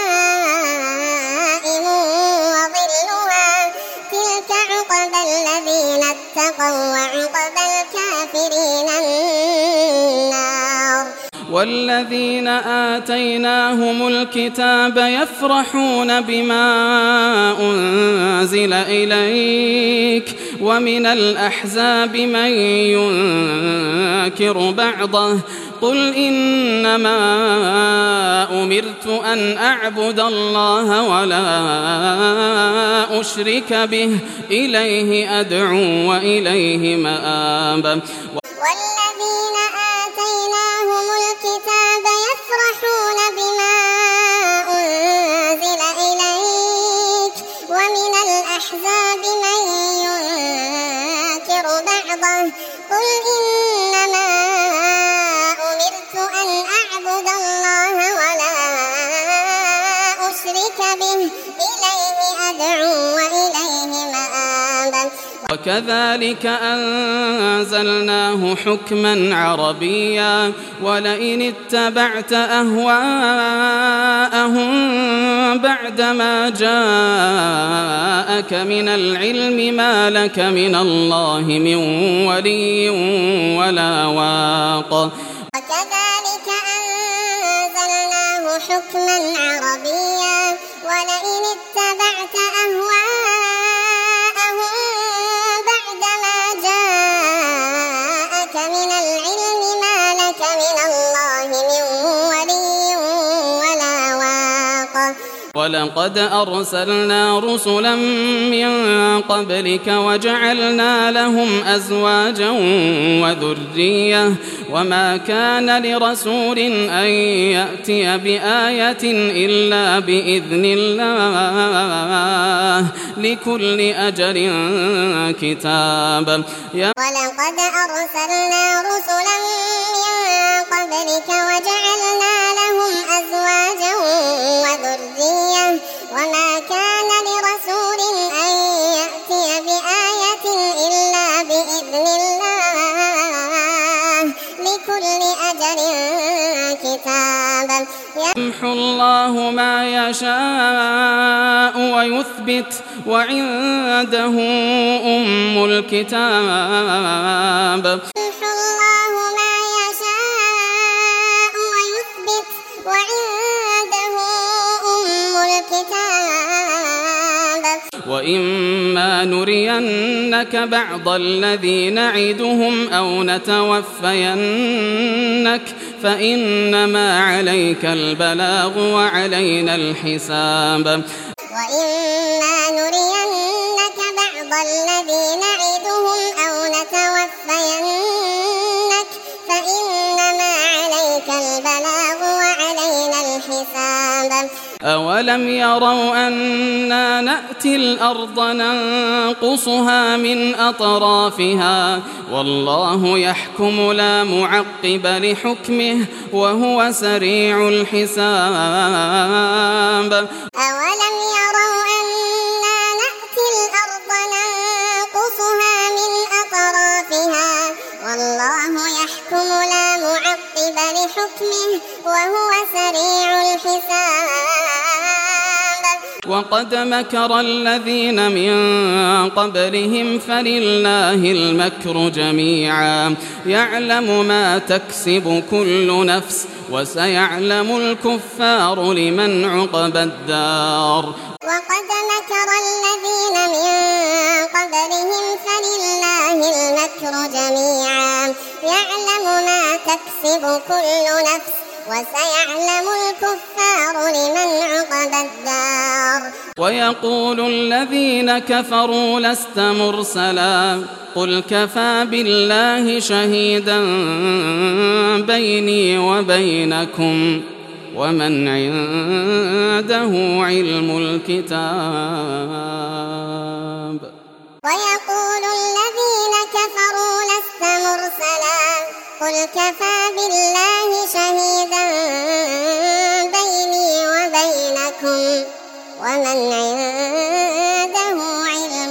دائم وظلها تلك عقبى الذين اتقوا وعقبى الكافرين النار. والذين آتيناهم الكتاب يفرحون بما أنزل إليك ومن الأحزاب من ينكر بعضه قل إنما أمرت أن أعبد الله ولا أشرك به إليه أدعو وإليه مآب. والذين آتيناهم الكتاب يفرحون بما أنزل إليك ومن الأحزاب من ينكر بعضه قل إنما أمرت أن أعبد الله ولا أشرك به إليه أدعو وإليه مآب. وكذلك أنزلناه حكما عربيا ولئن اتبعت أهواءهم بعدما جاءك من العلم ما لك من الله من ولي ولا واق. وكذلك أنزلناه حكما عربيا ولئن اتبعت أهواءهم بعدما جاءك من العلم ما لك من الله من ولي ولا واق. ولقد أرسلنا رسلا من قبلك وجعلنا لهم أزواجا وذرية وما كان لرسول أن يأتي بآية إلا بإذن الله لكل أجل كتاب. ولقد أرسلنا رسلا من قبلك وجعلنا لهم أزواجا وذرية وما كان لرسول أن يأتي بآية يمحو الله ما يشاء ويثبت وعنده أم الكتاب. يمحو الله ما يشاء ويثبت وعنده أم الكتاب. وإما نرينك بعض الذي نعدهم أو نتوفينك فإنما عليك البلاغ وعلينا الحساب. وإما نرينك بعض الذي نعدهم أو نتوفينك فإنما عليك البلاغ وعلينا الحساب. أولم يروا أنا نأتي الأرض ننقصها من أطرافها والله يحكم لا معقب لحكمه وهو سريع الحساب. أولم يروا أنا نأتي الأرض ننقصها من أطرافها والله يحكم لا معقب لحكمه وهو سريع الحساب. وقد مكر الذين من قبلهم فلله المكر جميعا يعلم ما تكسب كل نفس وسيعلم الكفار لمن عقبى الدار. وقد مكر الذين من قبلهم فلله المكر جميعا يعلم ما تكسب كل نفس وسيعلم الكفار لمن عقبى الدار. ويقول الذين كفروا لست مرسلا قل كفى بالله شهيدا بيني وبينكم ومن عنده علم الكتاب. ويقول الذين كفروا لست مرسلا قل كفى بالله شهيدا بيني وبينكم ومن عنده علم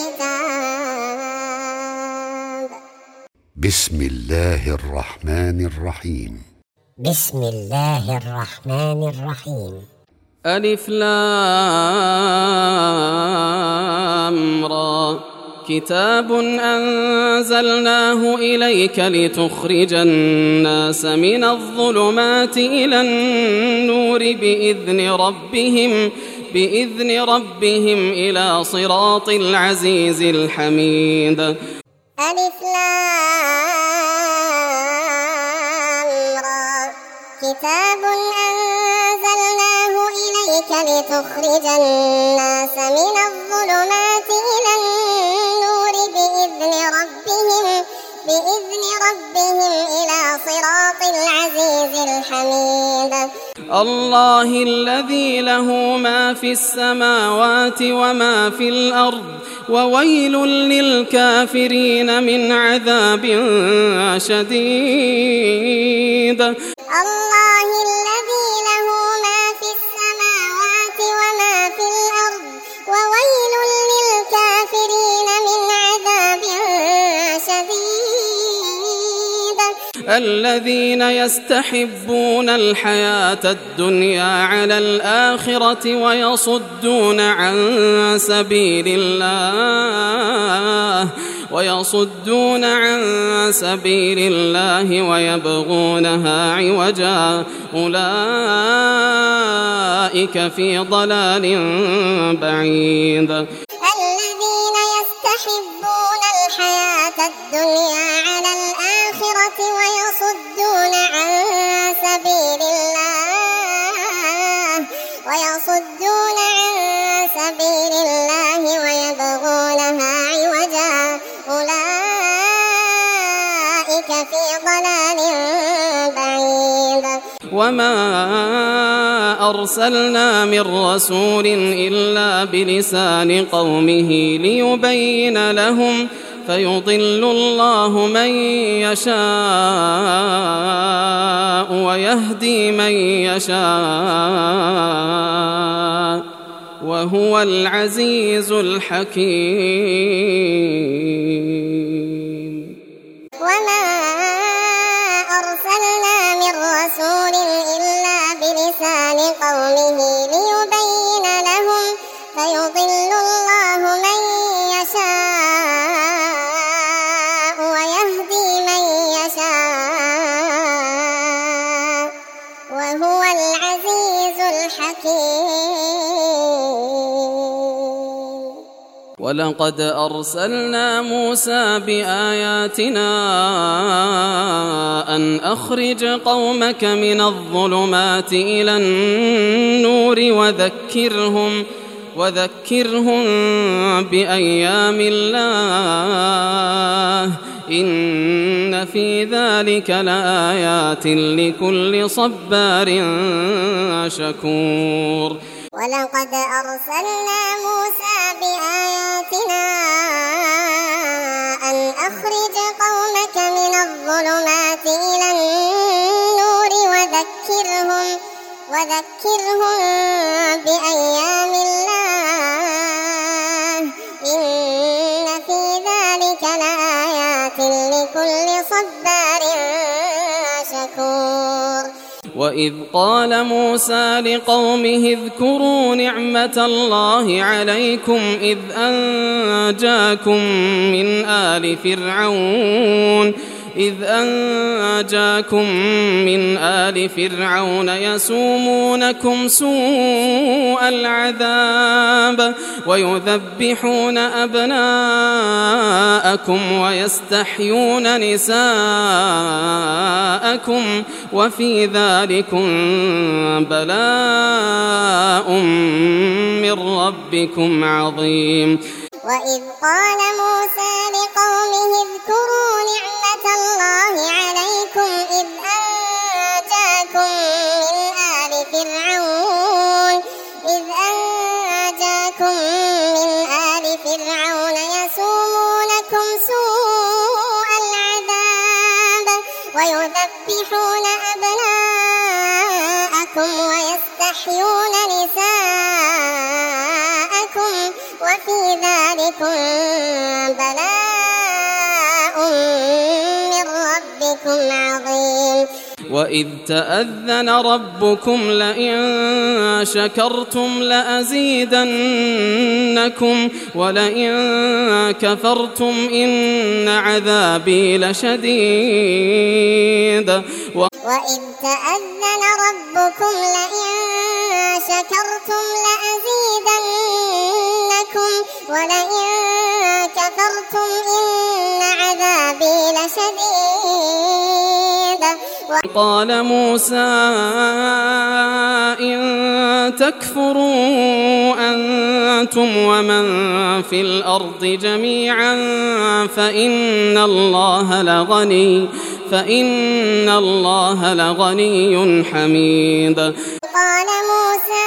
الكتاب. بسم الله الرحمن الرحيم. بسم الله الرحمن الرحيم. ألف لام را كتاب أنزلناه إليك لتخرج الناس من الظلمات إلى النور بإذن ربهم إلى صراط العزيز الحميد. ألف لام را كتاب أنزلناه إليك لتخرج الناس من الظلمات إلى النور بإذن ربهم إلى صراط العزيز الحميد. الله الذي له ما في السماوات وما في الأرض وويل للكافرين من عذاب شديد. الله الذي له ما في السماوات وما في الأرض وويل للكافرين من عذاب شديد. الذين يستحبون الحياة الدنيا على الآخرة ويصدون عن سبيل الله ويبغونها عوجا أولئك في ضلال بعيد. الذين يستحبون الحياة الدنيا على الآخرة ويصدون عن سبيل الله ويبغونها عوجا أولئك في ضلال بعيد. وما أرسلنا من رسول إلا بلسان قومه ليبين لهم فيضل الله من يشاء ويهدي من يشاء وهو العزيز الحكيم. وما أرسلنا من رسول إلا بلسان موسى لقومه ليبين لهم فيضل الله من يشاء ويهدي من يشاء وهو العزيز الحكيم. ولقد أرسلنا موسى بآياتنا أن أخرج قومك من الظلمات إلى النور وذكرهم بأيام الله إن في ذلك لآيات لكل صبار شكور. ولقد أرسلنا موسى بآياتنا أن أخرج قومك من الظلمات إلى النور وذكرهم بأيام الله إن في ذلك لآيات لكل صبار شكور. وإذ قال موسى لقومه اذكروا نعمة الله عليكم إذ أنجاكم من آل فرعون يسومونكم سوء العذاب ويذبحون أبناءكم ويستحيون نساءكم وفي ذلكم بلاء من ربكم عظيم. وإذ قال موسى لقومه اذكروا نعمة الله عليكم إذ أنجاكم من آل فرعون يسومونكم سوء العذاب ويذبحون أبناءكم ويستحيون نساءكم وفي ذلكم بلاء من ربكم عظيم. وإذ تأذن ربكم لئن شكرتم لأزيدنكم ولئن كفرتم إن عذابي لشديد. وإذ تأذن ربكم لئن شكرتم لأزيدنكم ولئن كفرتم إن عذابي لشديد. قال موسى إن تكفروا أنتم ومن في الأرض جميعا فإن الله لغني حميد. قال موسى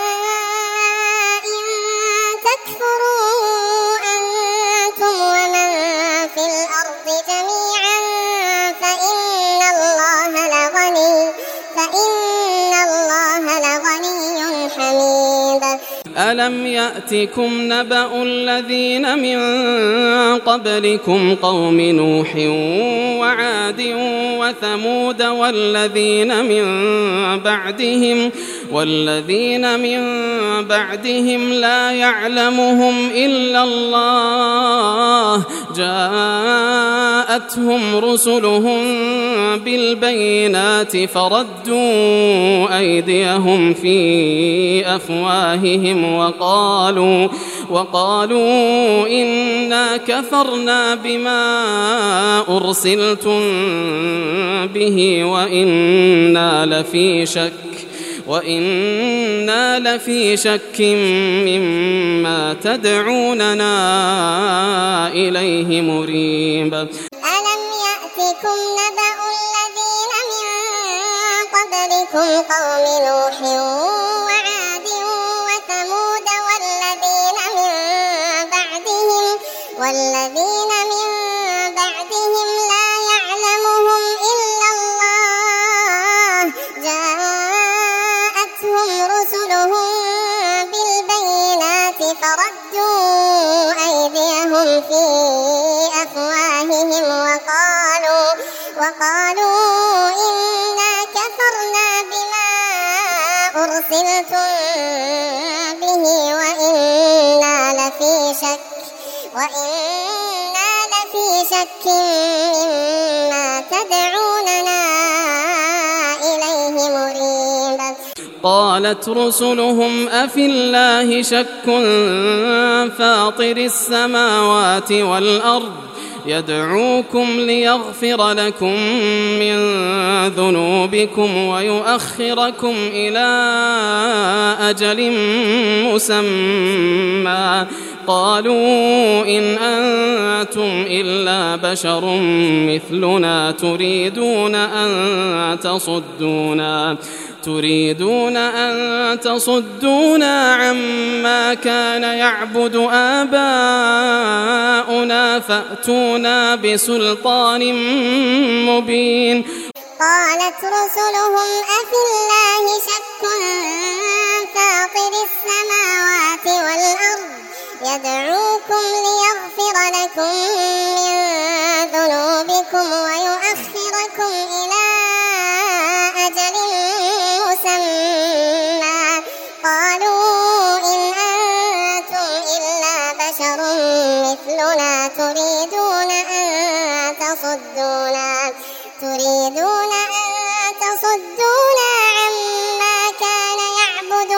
إن تكفروا أنتم ومن في الأرض جميعا فإن الله لغني حميد. ألم يأتكم نبأ الذين من قبلكم قوم نوح وعاد وثمود والذين من بعدهم لا يعلمهم إلا الله جاءتهم رسلهم بالبينات فردوا أيديهم في أفواههم وقالوا إنا كفرنا بما أرسلتم به وإنا لفي شك مما تدعوننا إليه مريب. ألم يأتكم نبأ الذين من قبلكم قوم نوح وعاد وثمود والذين من بعدهم لا يعلمهم إلا الله جاءتهم رسلهم بالبينات فردوا أيديهم في أفواههم وقالوا إنا كفرنا بما أرسلتم به وإنا لفي شك مما تدعوننا إليه مريب. قالت رسلهم أفي الله شك فاطر السماوات والأرض يدعوكم ليغفر لكم من ذنوبكم ويؤخركم إلى أجل مسمى قالوا إن أنتم إلا بشر مثلنا تريدون أن تصدونا عما كان يعبد آباؤنا فأتونا بسلطان مبين. قالت رسلهم أفي الله شك فاطر السماوات والأرض يدعوكم ليغفر لكم من ذنوبكم ويؤخركم إلى أجل مسمى قالوا إن أنتم إلا بشر مثلنا تريدون أن تصدونا عما كان يعبد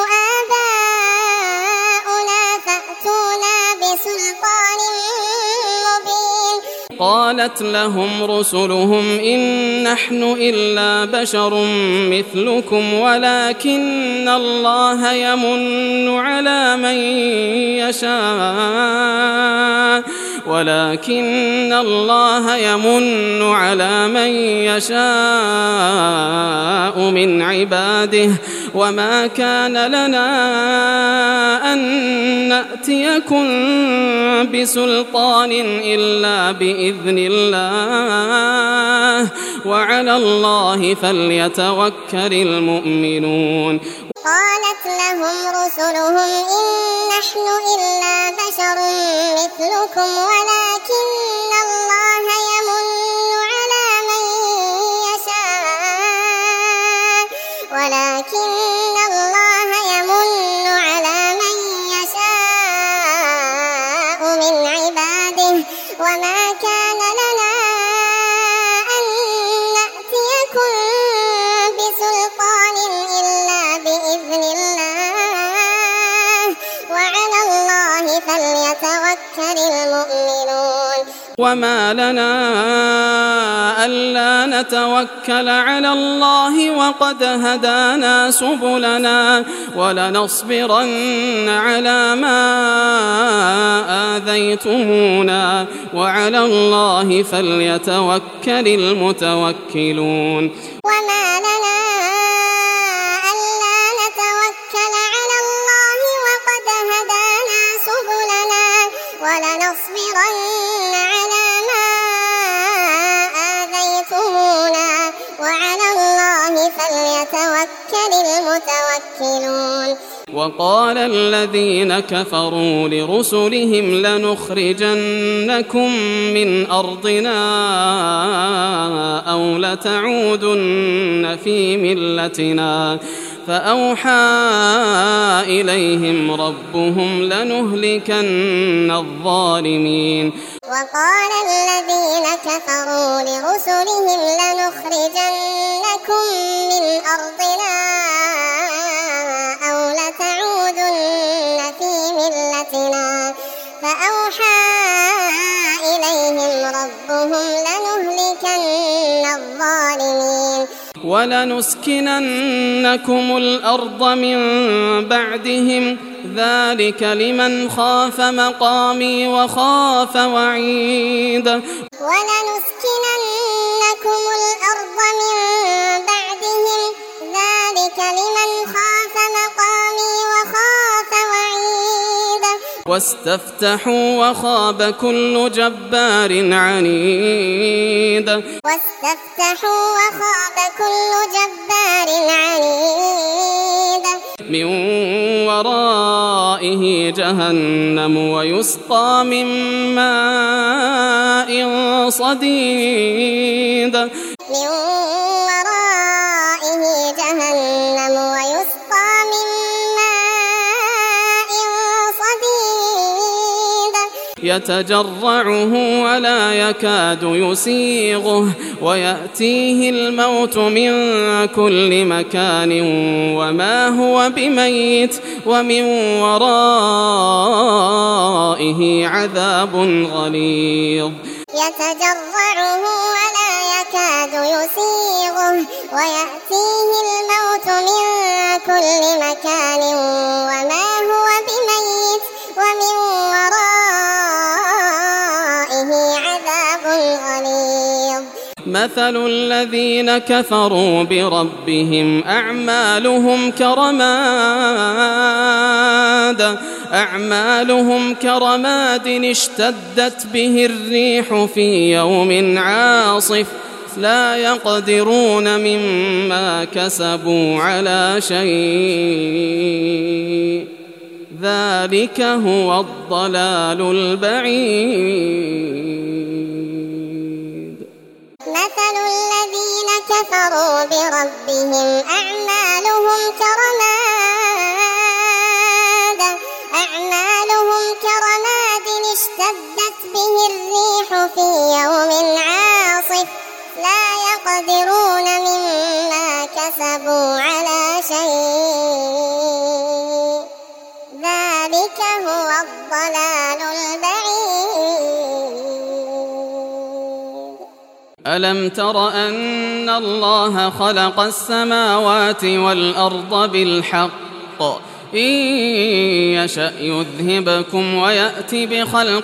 آباؤنا فأتونا بسلطان مبين. قالت لهم رسلهم إن نحن إلا بشر مثلكم ولكن الله يمن على من يشاء من عباده وما كان لنا أن نأتيكم بسلطان إلا بإذن الله وعلى الله فليتوكل المؤمنون. قالت لهم رسلهم إن نحن إلا بشر مثلكم ولكن الله يمن على من يشاء من عباده وما كان لنا أن نأتيكم بسلطان إلا بإذن الله وعلى الله فليتوكل المؤمنون. وما لنا ألا نتوكل على الله وقد هدانا سبلنا ولنصبرن على ما آذيتمونا وعلى الله فليتوكل المتوكلون. وما لنا ألا نتوكل على الله وقد هدانا سبلنا ولنصبرن على ما آذيتمونا وعلى الله فليتوكل المتوكلون. وقال الذين كفروا لرسلهم لنخرجنكم من أرضنا أو لتعودن في ملتنا فأوحى إليهم ربهم لنهلكن الظالمين. وقال الذين كفروا لرسلهم لنخرجنكم من أرضنا أو لتعودن في ملتنا فأوحى إليهم ربهم لنهلكن الظالمين ولنسكننكم الأرض من بعدهم ذلك لمن خاف مقامي وخاف وعيد. ولنسكننكم الأرض من بعدهم ذلك لمن خاف مقامي وخاف وعيد. واستفتحوا وخاب كل جبار عنيد. من ورائه جهنم ويسقى من ماء صديد. من ورائه جهنم ويسقى من ماء صديد يتجرعه ولا يكاد يسيغه ويأتيه الموت من كل مكان وما هو بميت ومن ورائه عذاب غليظ يتجرعه ولا يكاد يسيغه ويأتيه الموت من كل مكان وما هو بميت ومن ورائه عذاب غليظ مثل الذين كفروا بربهم أعمالهم كرماد اشتدت به الريح في يوم عاصف لا يقدرون مما كسبوا على شيء ذلك هو الضلال البعيد مثل الذين كفروا بربهم أعمالهم كرماد اشتدت به الريح في يوم عاصف لا يقدرون مما كسبوا على شيء ذلك هو الضلال البعيد ألم تر أن الله خلق السماوات والأرض بالحق إن يشأ يذهبكم ويأتي بخلق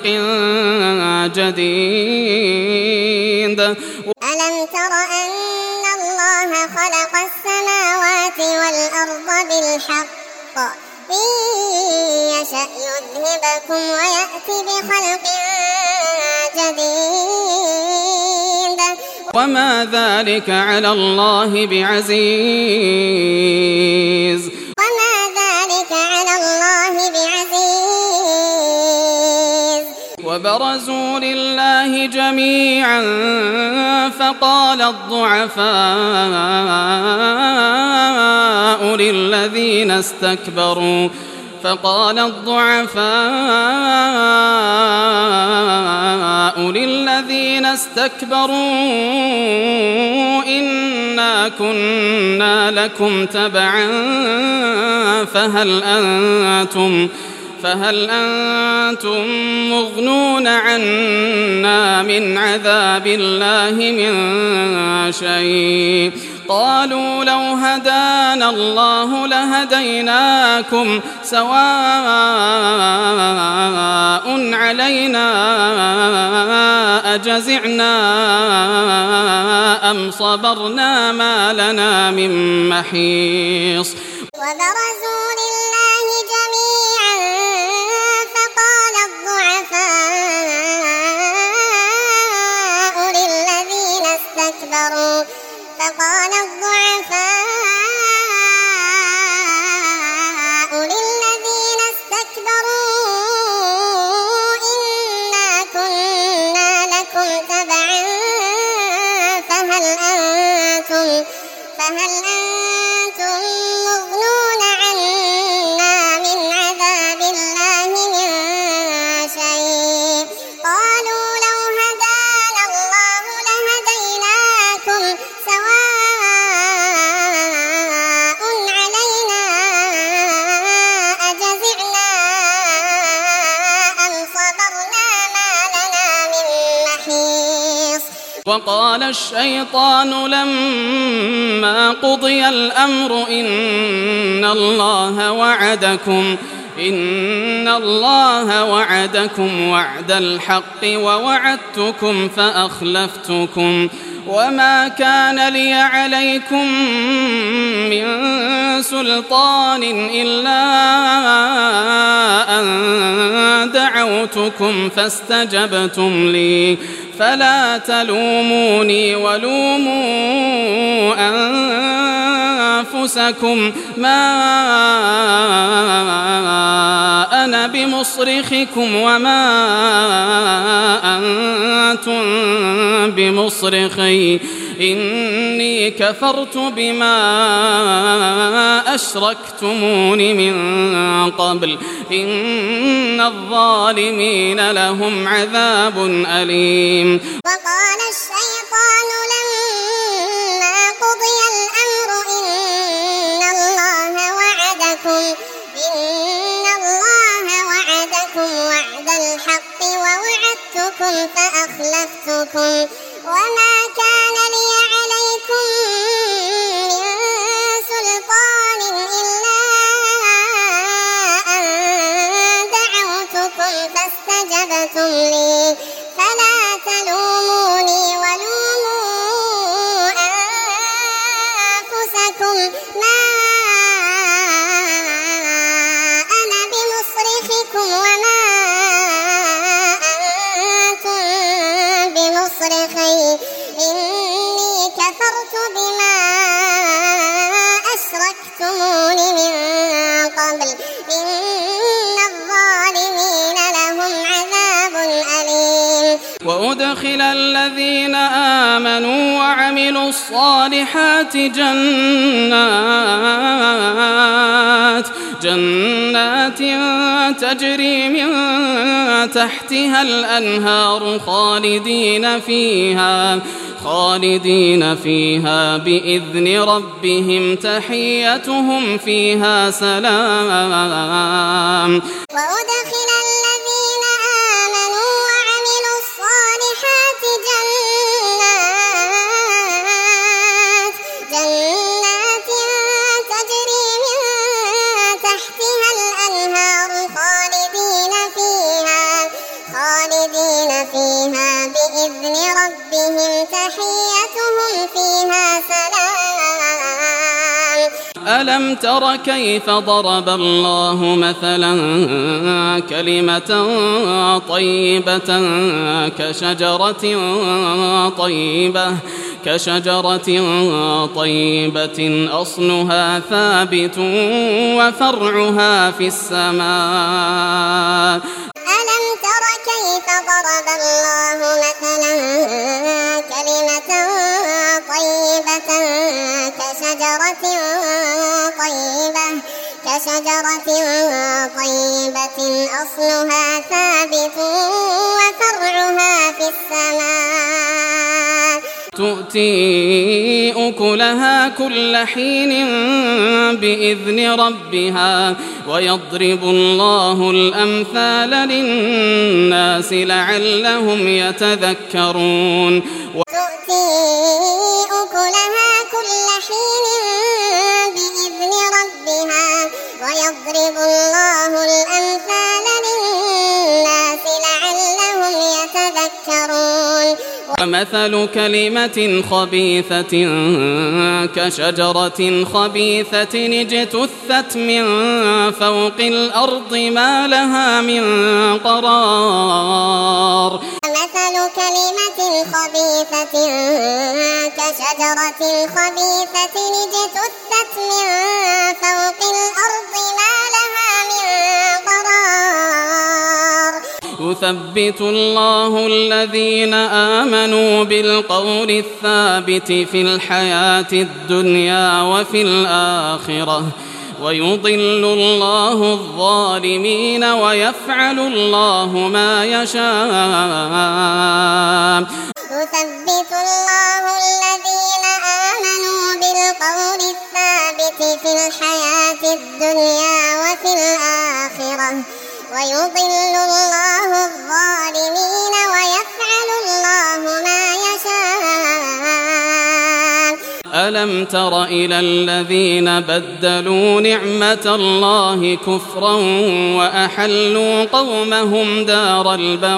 جديد ألم تر أن الله خلق السماوات والأرض بالحق إن يشأ يذهبكم ويأتي بخلق جديد وما ذلك على الله بعزيز وبرزوا لله جميعا فقال الضعفاء للذين استكبروا إنا كنا لكم تبعا فهل أنتم مغنون عنا من عذاب الله من شيء قالوا لو هدانا الله لهديناكم سواء علينا أجزعنا أم صبرنا ما لنا من محيص وبرزوا لله جميعا فقال الضعفاء للذين استكبروا إنا كنا لكم تبعا فهل أنتم مغنون عنا من عذاب الله من شيء قالوا لو هدانا الله لهديناكم سواء علينا أجزعنا أم صبرنا ما لنا من محيص وقال الشيطان لما قضي الأمر إن الله وعدكم وعد الحق ووعدتكم فأخلفتكم وما كان لي عليكم من سلطان إلا أن دعوتكم فاستجبتم لي فلا تلوموني ولوموا أنفسكم ما أنا بمصرخكم وما أنتم بمصرخي إني كفرت بما أشركتمون من قبل إن الظالمين لهم عذاب أليم. وقال الشيطان لما قضي الأمر إن الله وعدكم وعد الحق ووعدتكم فأخلفتكم وما كان لي عليكم من سلطان إلا أن دعوتكم فاستجبتم لي فلا تلوموني ولوموا أنفسكم ما أنا بمصرخكم وما أنتم بمصرخي إني كفرت بما أشركتمون من قبل إن الظالمين لهم عذاب أليم. وأدخل الذين آمنوا وعملوا الصالحات جنات تجري من تحتها الأنهار خالدين فيها بإذن ربهم تحيتهم فيها سلام. وأدخل الذين آمنوا وعملوا الصالحات جنات تجري من تحتها الأنهار خالدين فيها بإذن ربهم تحيتهم فيها سلام. ألم تر كيف ضرب الله مثلا كلمة طيبة كشجرة طيبة أصلها ثابت وفرعها في السماء. ألم تر كيف ضرب الله مثلا كلمة طيبة كشجرة طيبة أصلها ثابت وفرعها في السماء تؤتي أكلها كل حين بإذن ربها ويضرب الله الأمثال للناس لعلهم يتذكرون. تؤتي أكلها كل حين بإذن ربها ويضرب الله الأمثال للناس لعلهم يتذكرون. ومثل كلمة خبيثة كشجرة خبيثة اجتثت من فوق الأرض ما لها من قرار. ومثل كلمة خبيثة كشجرة خبيثة اجتثت من فوق الأرض ما لها من قرار. يثبت الله الذين آمنوا بالقول الثابت في الحياة الدنيا وفي الآخرة ويضل الله الظالمين ويفعل الله ما يشاء. يثبت الله الذين آمنوا بالقول الثابت في الحياة الدنيا وفي الآخرة ويضل الله الظالمين ويفعل الله ما يشاء. ألم تر إلى الذين بدلوا نعمة الله كفرا وأحلوا قومهم دار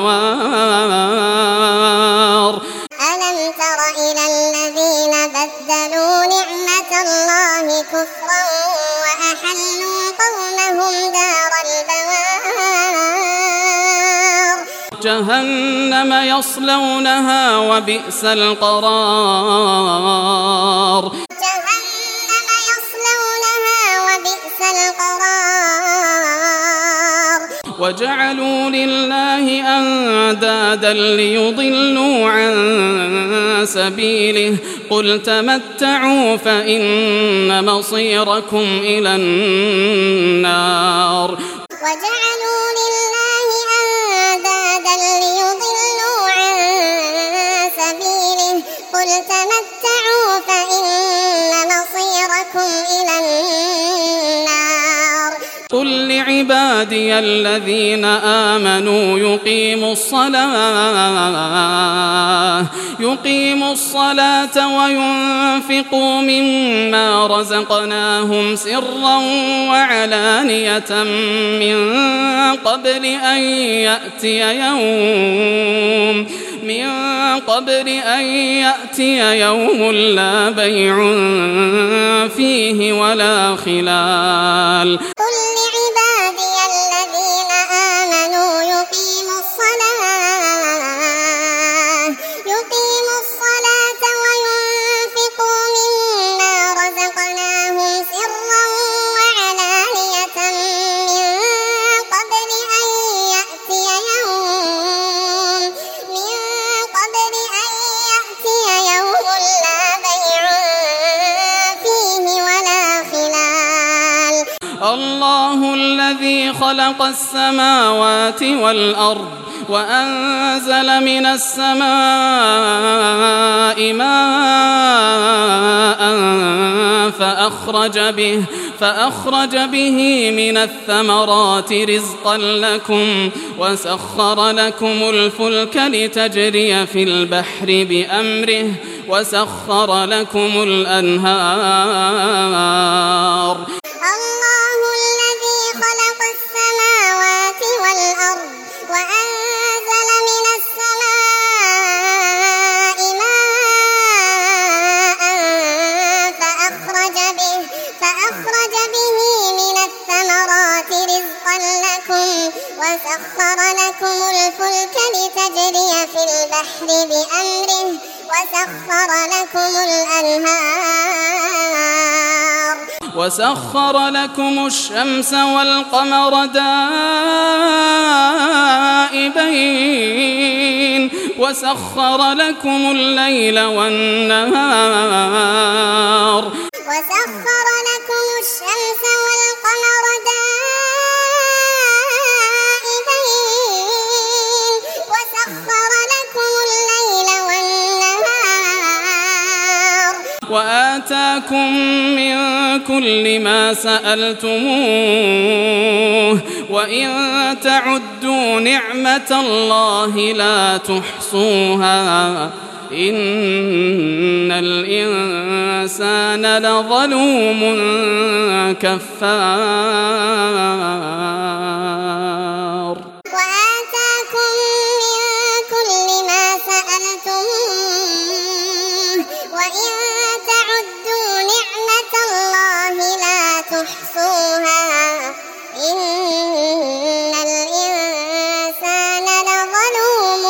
البوار. ألم تر إلى الذين بدلوا نعمة الله كفرا وأحلوا قومهم دار البوار. جهنم يصلونها وبئس القرار. جهنم يصلونها وبئس القرار. وجعلوا لله أندادا ليضلوا عن سبيله قل تمتعوا فإن مصيركم إلى النار وجعلوا لله أندادا ليضلوا عن سبيله قل تمتعوا فإن مصيركم إلى النار قل لعبادي الذين آمنوا يقيموا الصلاة وينفقوا مما رزقناهم سرا وعلانية من قبل أن يأتي يوم لا بيع فيه ولا خلال قل لعبادي الذين آمنوا يقيموا الصلاة وينفقوا مما رزقناهم سرا وعلانية من قبل أن يأتي يوم لا بيع فيه ولا خلال الله الذي خلق السماوات والأرض وأنزل من السماء ماء فأخرج به من الثمرات رزقا لكم وسخر لكم الفلك لتجري في البحر بأمره وسخر لكم الأنهار الله الذي خلق السماوات والأرض وأنزل من السماء ماء فأخرج به من الثمرات رزقا لكم وسخر لكم الفلك لتجري في البحر بأمره وسخر لكم الأنهار وسخر لكم الشمس والقمر دائبين وسخر لكم الليل والنهار وسخر لكم الشمس والقمر دائبين وسخر لكم الليل والنهار وآتاكم من كل ما سألتموه وإن تعدوا نعمة الله لا تحصوها إن الإنسان لظلوم كفار وآتاكم من كل ما سألتموه وإن تعدوا نعمة الله لا تحصوها إن الإنسان لظلوم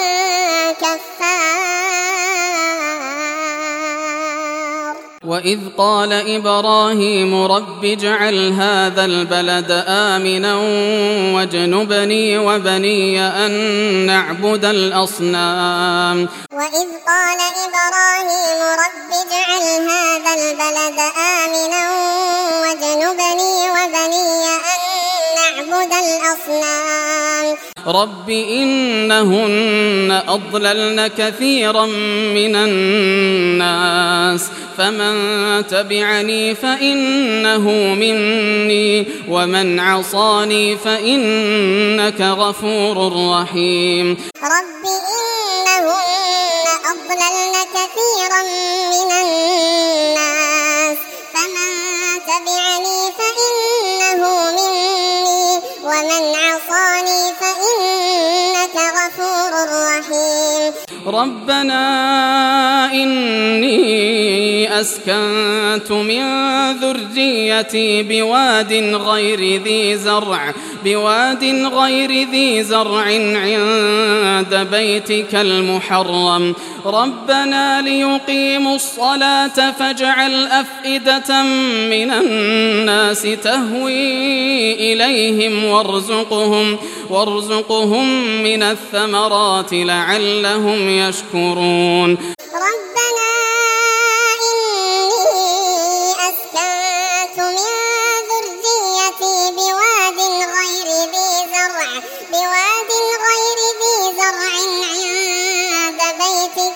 كفار وإذ قال إبراهيم رب اجعل هذا البلد آمنا واجنبني وبني أن نعبد الأصنام وإذ قال إبراهيم رب اجعل هذا البلد آمنا واجنبني وبني أن نعبد الأصنام رب إنهن أضللن كثيرا من الناس فمن تبعني فإنه مني ومن عصاني فإنك غفور رحيم رب إنهن أضللن كثيرا من الناس فمن تبعني فإنه مني ومن عصاني فإنك غفور رحيم ربنا إني أسكنت من ذريتي بواد غير ذي زرع عند بيتك المحرم ربنا ليقيموا الصلاة فاجعل أفئدة من الناس تهوي إليهم وارزقهم من الثمرات لعلهم يشكرون ربنا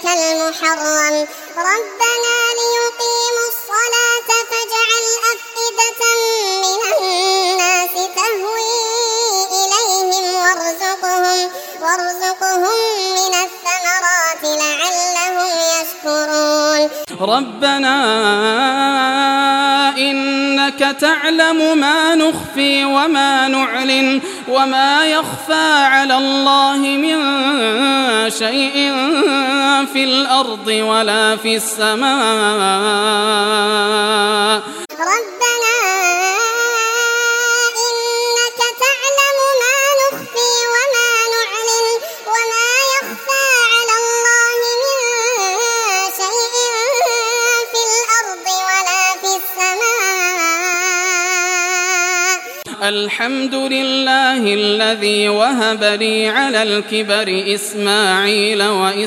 المحرم ربنا ليقيموا الصلاة فاجعل أفئدة من الناس تهوي إليهم وارزقهم من الثمرات لعلهم يشكرون ربنا إنك تعلم ما نخفي وما نعلن وما يخفى على الله من شيء في الأرض ولا في السماء ربنا إنك تعلم ما نخفي وما نعلن وما يخفى على الله من شيء في الأرض ولا في السماء الحمد لله الذي وهب لي على الكبر إسماعيل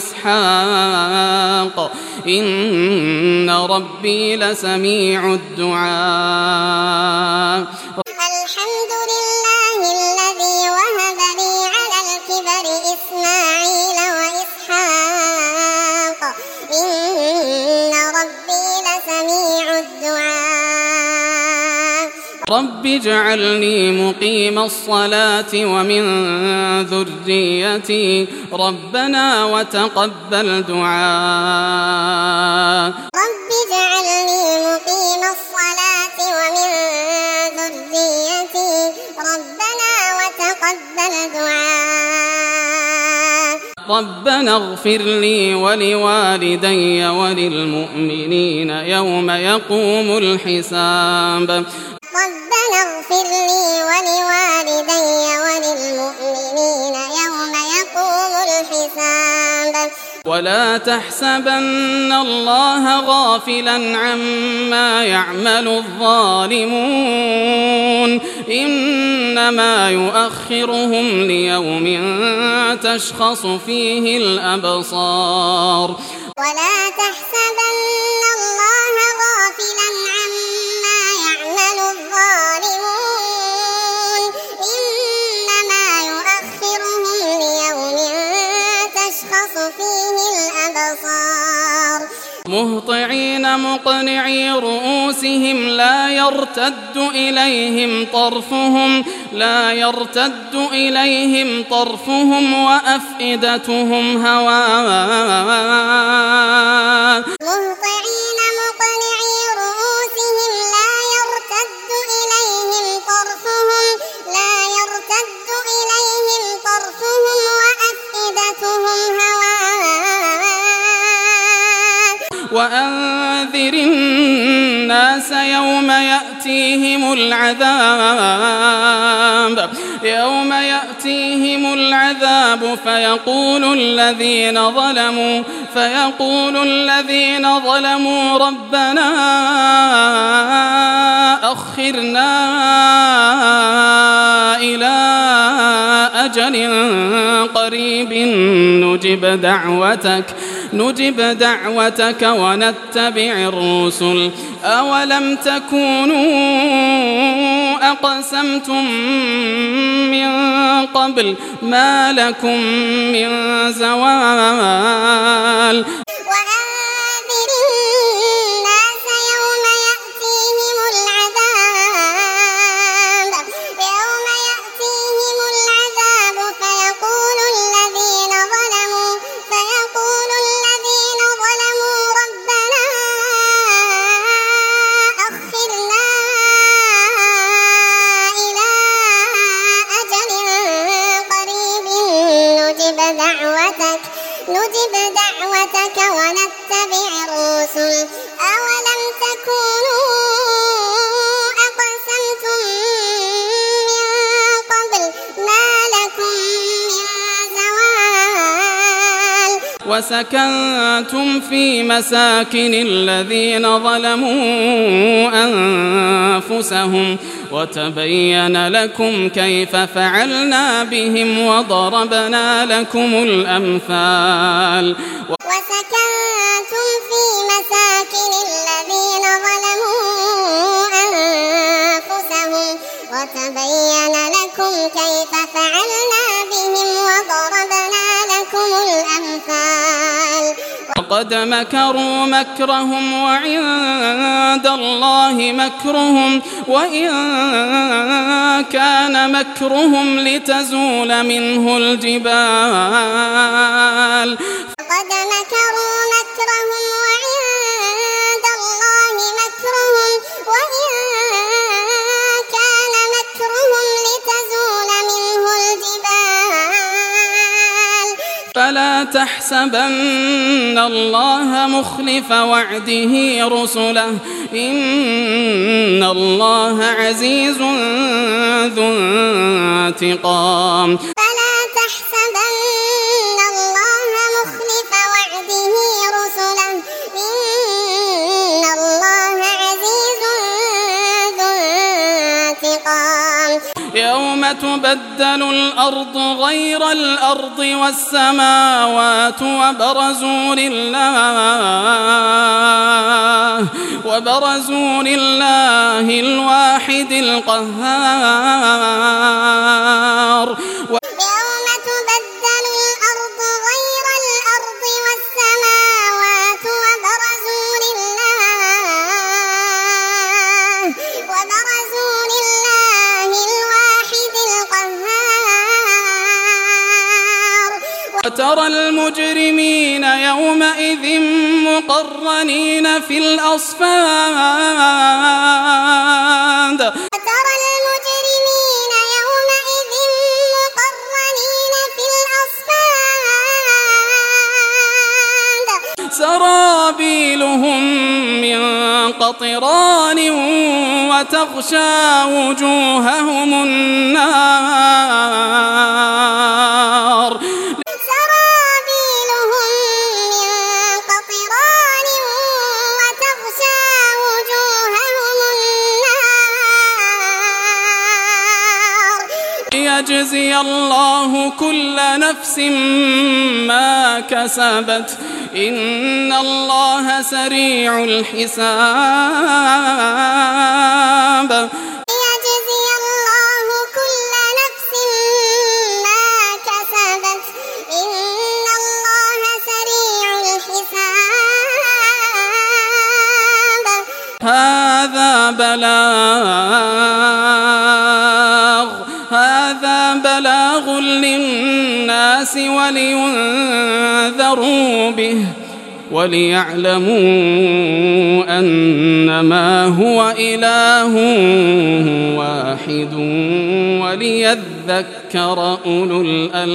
وإسحاق إن ربي لسميع الدعاء الحمد لله الذي وهب لي على الكبر إسماعيل وإسحاق إن ربي لسميع الدعاء رب اجعلني مقيم الصلاة ومن ذريتي ربنا وتقبل دعاء رب اجعلني مقيم الصلاة ومن ذريتي ربنا وتقبل دعاء ربنا اغفر لي ولوالدي وللمؤمنين يوم يقوم الحساب ربنا اغفر لي ولوالدي وللمؤمنين يوم يقوم الحساب ولا تحسبن الله غافلا عما يعمل الظالمون إنما يؤخرهم ليوم تشخص فيه الأبصار ولا تحسبن الله غافلا عما يعمل الظالمون إنما يؤخرهم ليوم تشخص فيه الأبصار مهطعين مقنعي رؤوسهم لا يرتد إليهم طرفهم وأفئدتهم هواء مهطعين مقنعي رؤوسهم لا يرتد إليهم طرفهم وأفئدتهم هواء وأنذر الناس يوم يأتيهم العذاب فيقول الذين ظلموا ربنا أخرنا إلى أجل قريب نجب دعوتك ونتبع الرسل أولم تكونوا أقسمتم من قبل ما لكم من زوال وأنذر الناس يوم يأتيهم العذاب فيقول الذين ظلموا ربنا أخرنا إلى أجل قريب نجب دعوتك ونتبع الرسل أولم تكونوا أقسمتم من قبل ما لكم من زوال وسكنتم في مساكن الذين ظلموا أنفسهم وتبين لكم كيف فعلنا بهم وضربنا لكم الأمثال وسكنتم في مساكن الذين ظلموا أنفسهم وتبين لكم كيف فعلنا بهم وضربنا لكم الأمثال وقد مكروا مكرهم وعند الله مكرهم وإن كان مكرهم لتزول منه الجبال وقد مكروا مكرهم وعند الله مكرهم وإن كان مكرهم لتزول منه الجبال فلا تحسبن الله مخلف وعده رسله إن الله عزيز ذو انتقام فلا تحسبن الله مخلف وعده رسله إن الله عزيز ذو انتقام يوم تبدل الأرض غير الأرض والسماوات وبرزوا لله الواحد القهار يوم تبدل الأرض غير الأرض والسماوات وبرزوا لله الواحد القهار وترى المجرمين يومئذ مقرنين في الأصفاد وترى المجرمين يومئذ مقرنين في الأصفاد سرابيلهم من قطران وتغشى وجوههم النار سرابيلهم من قطران وتغشى وجوههم النار ليجزي الله كل نفس ما كسبت إن الله سريع الحساب ليجزي الله كل نفس ما كسبت إن الله سريع الحساب هذا بلاغ للناس ولينذروا به وليعلموا أنما هو إله واحد وليذكر أولو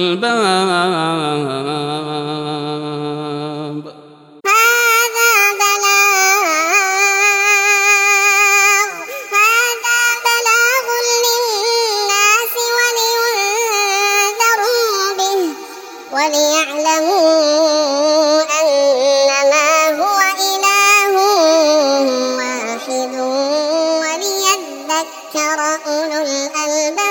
الألباب هذا بلاغ للناس ولينذروا به وليعلموا أنما هو إله واحد وليذكر أولو الألباب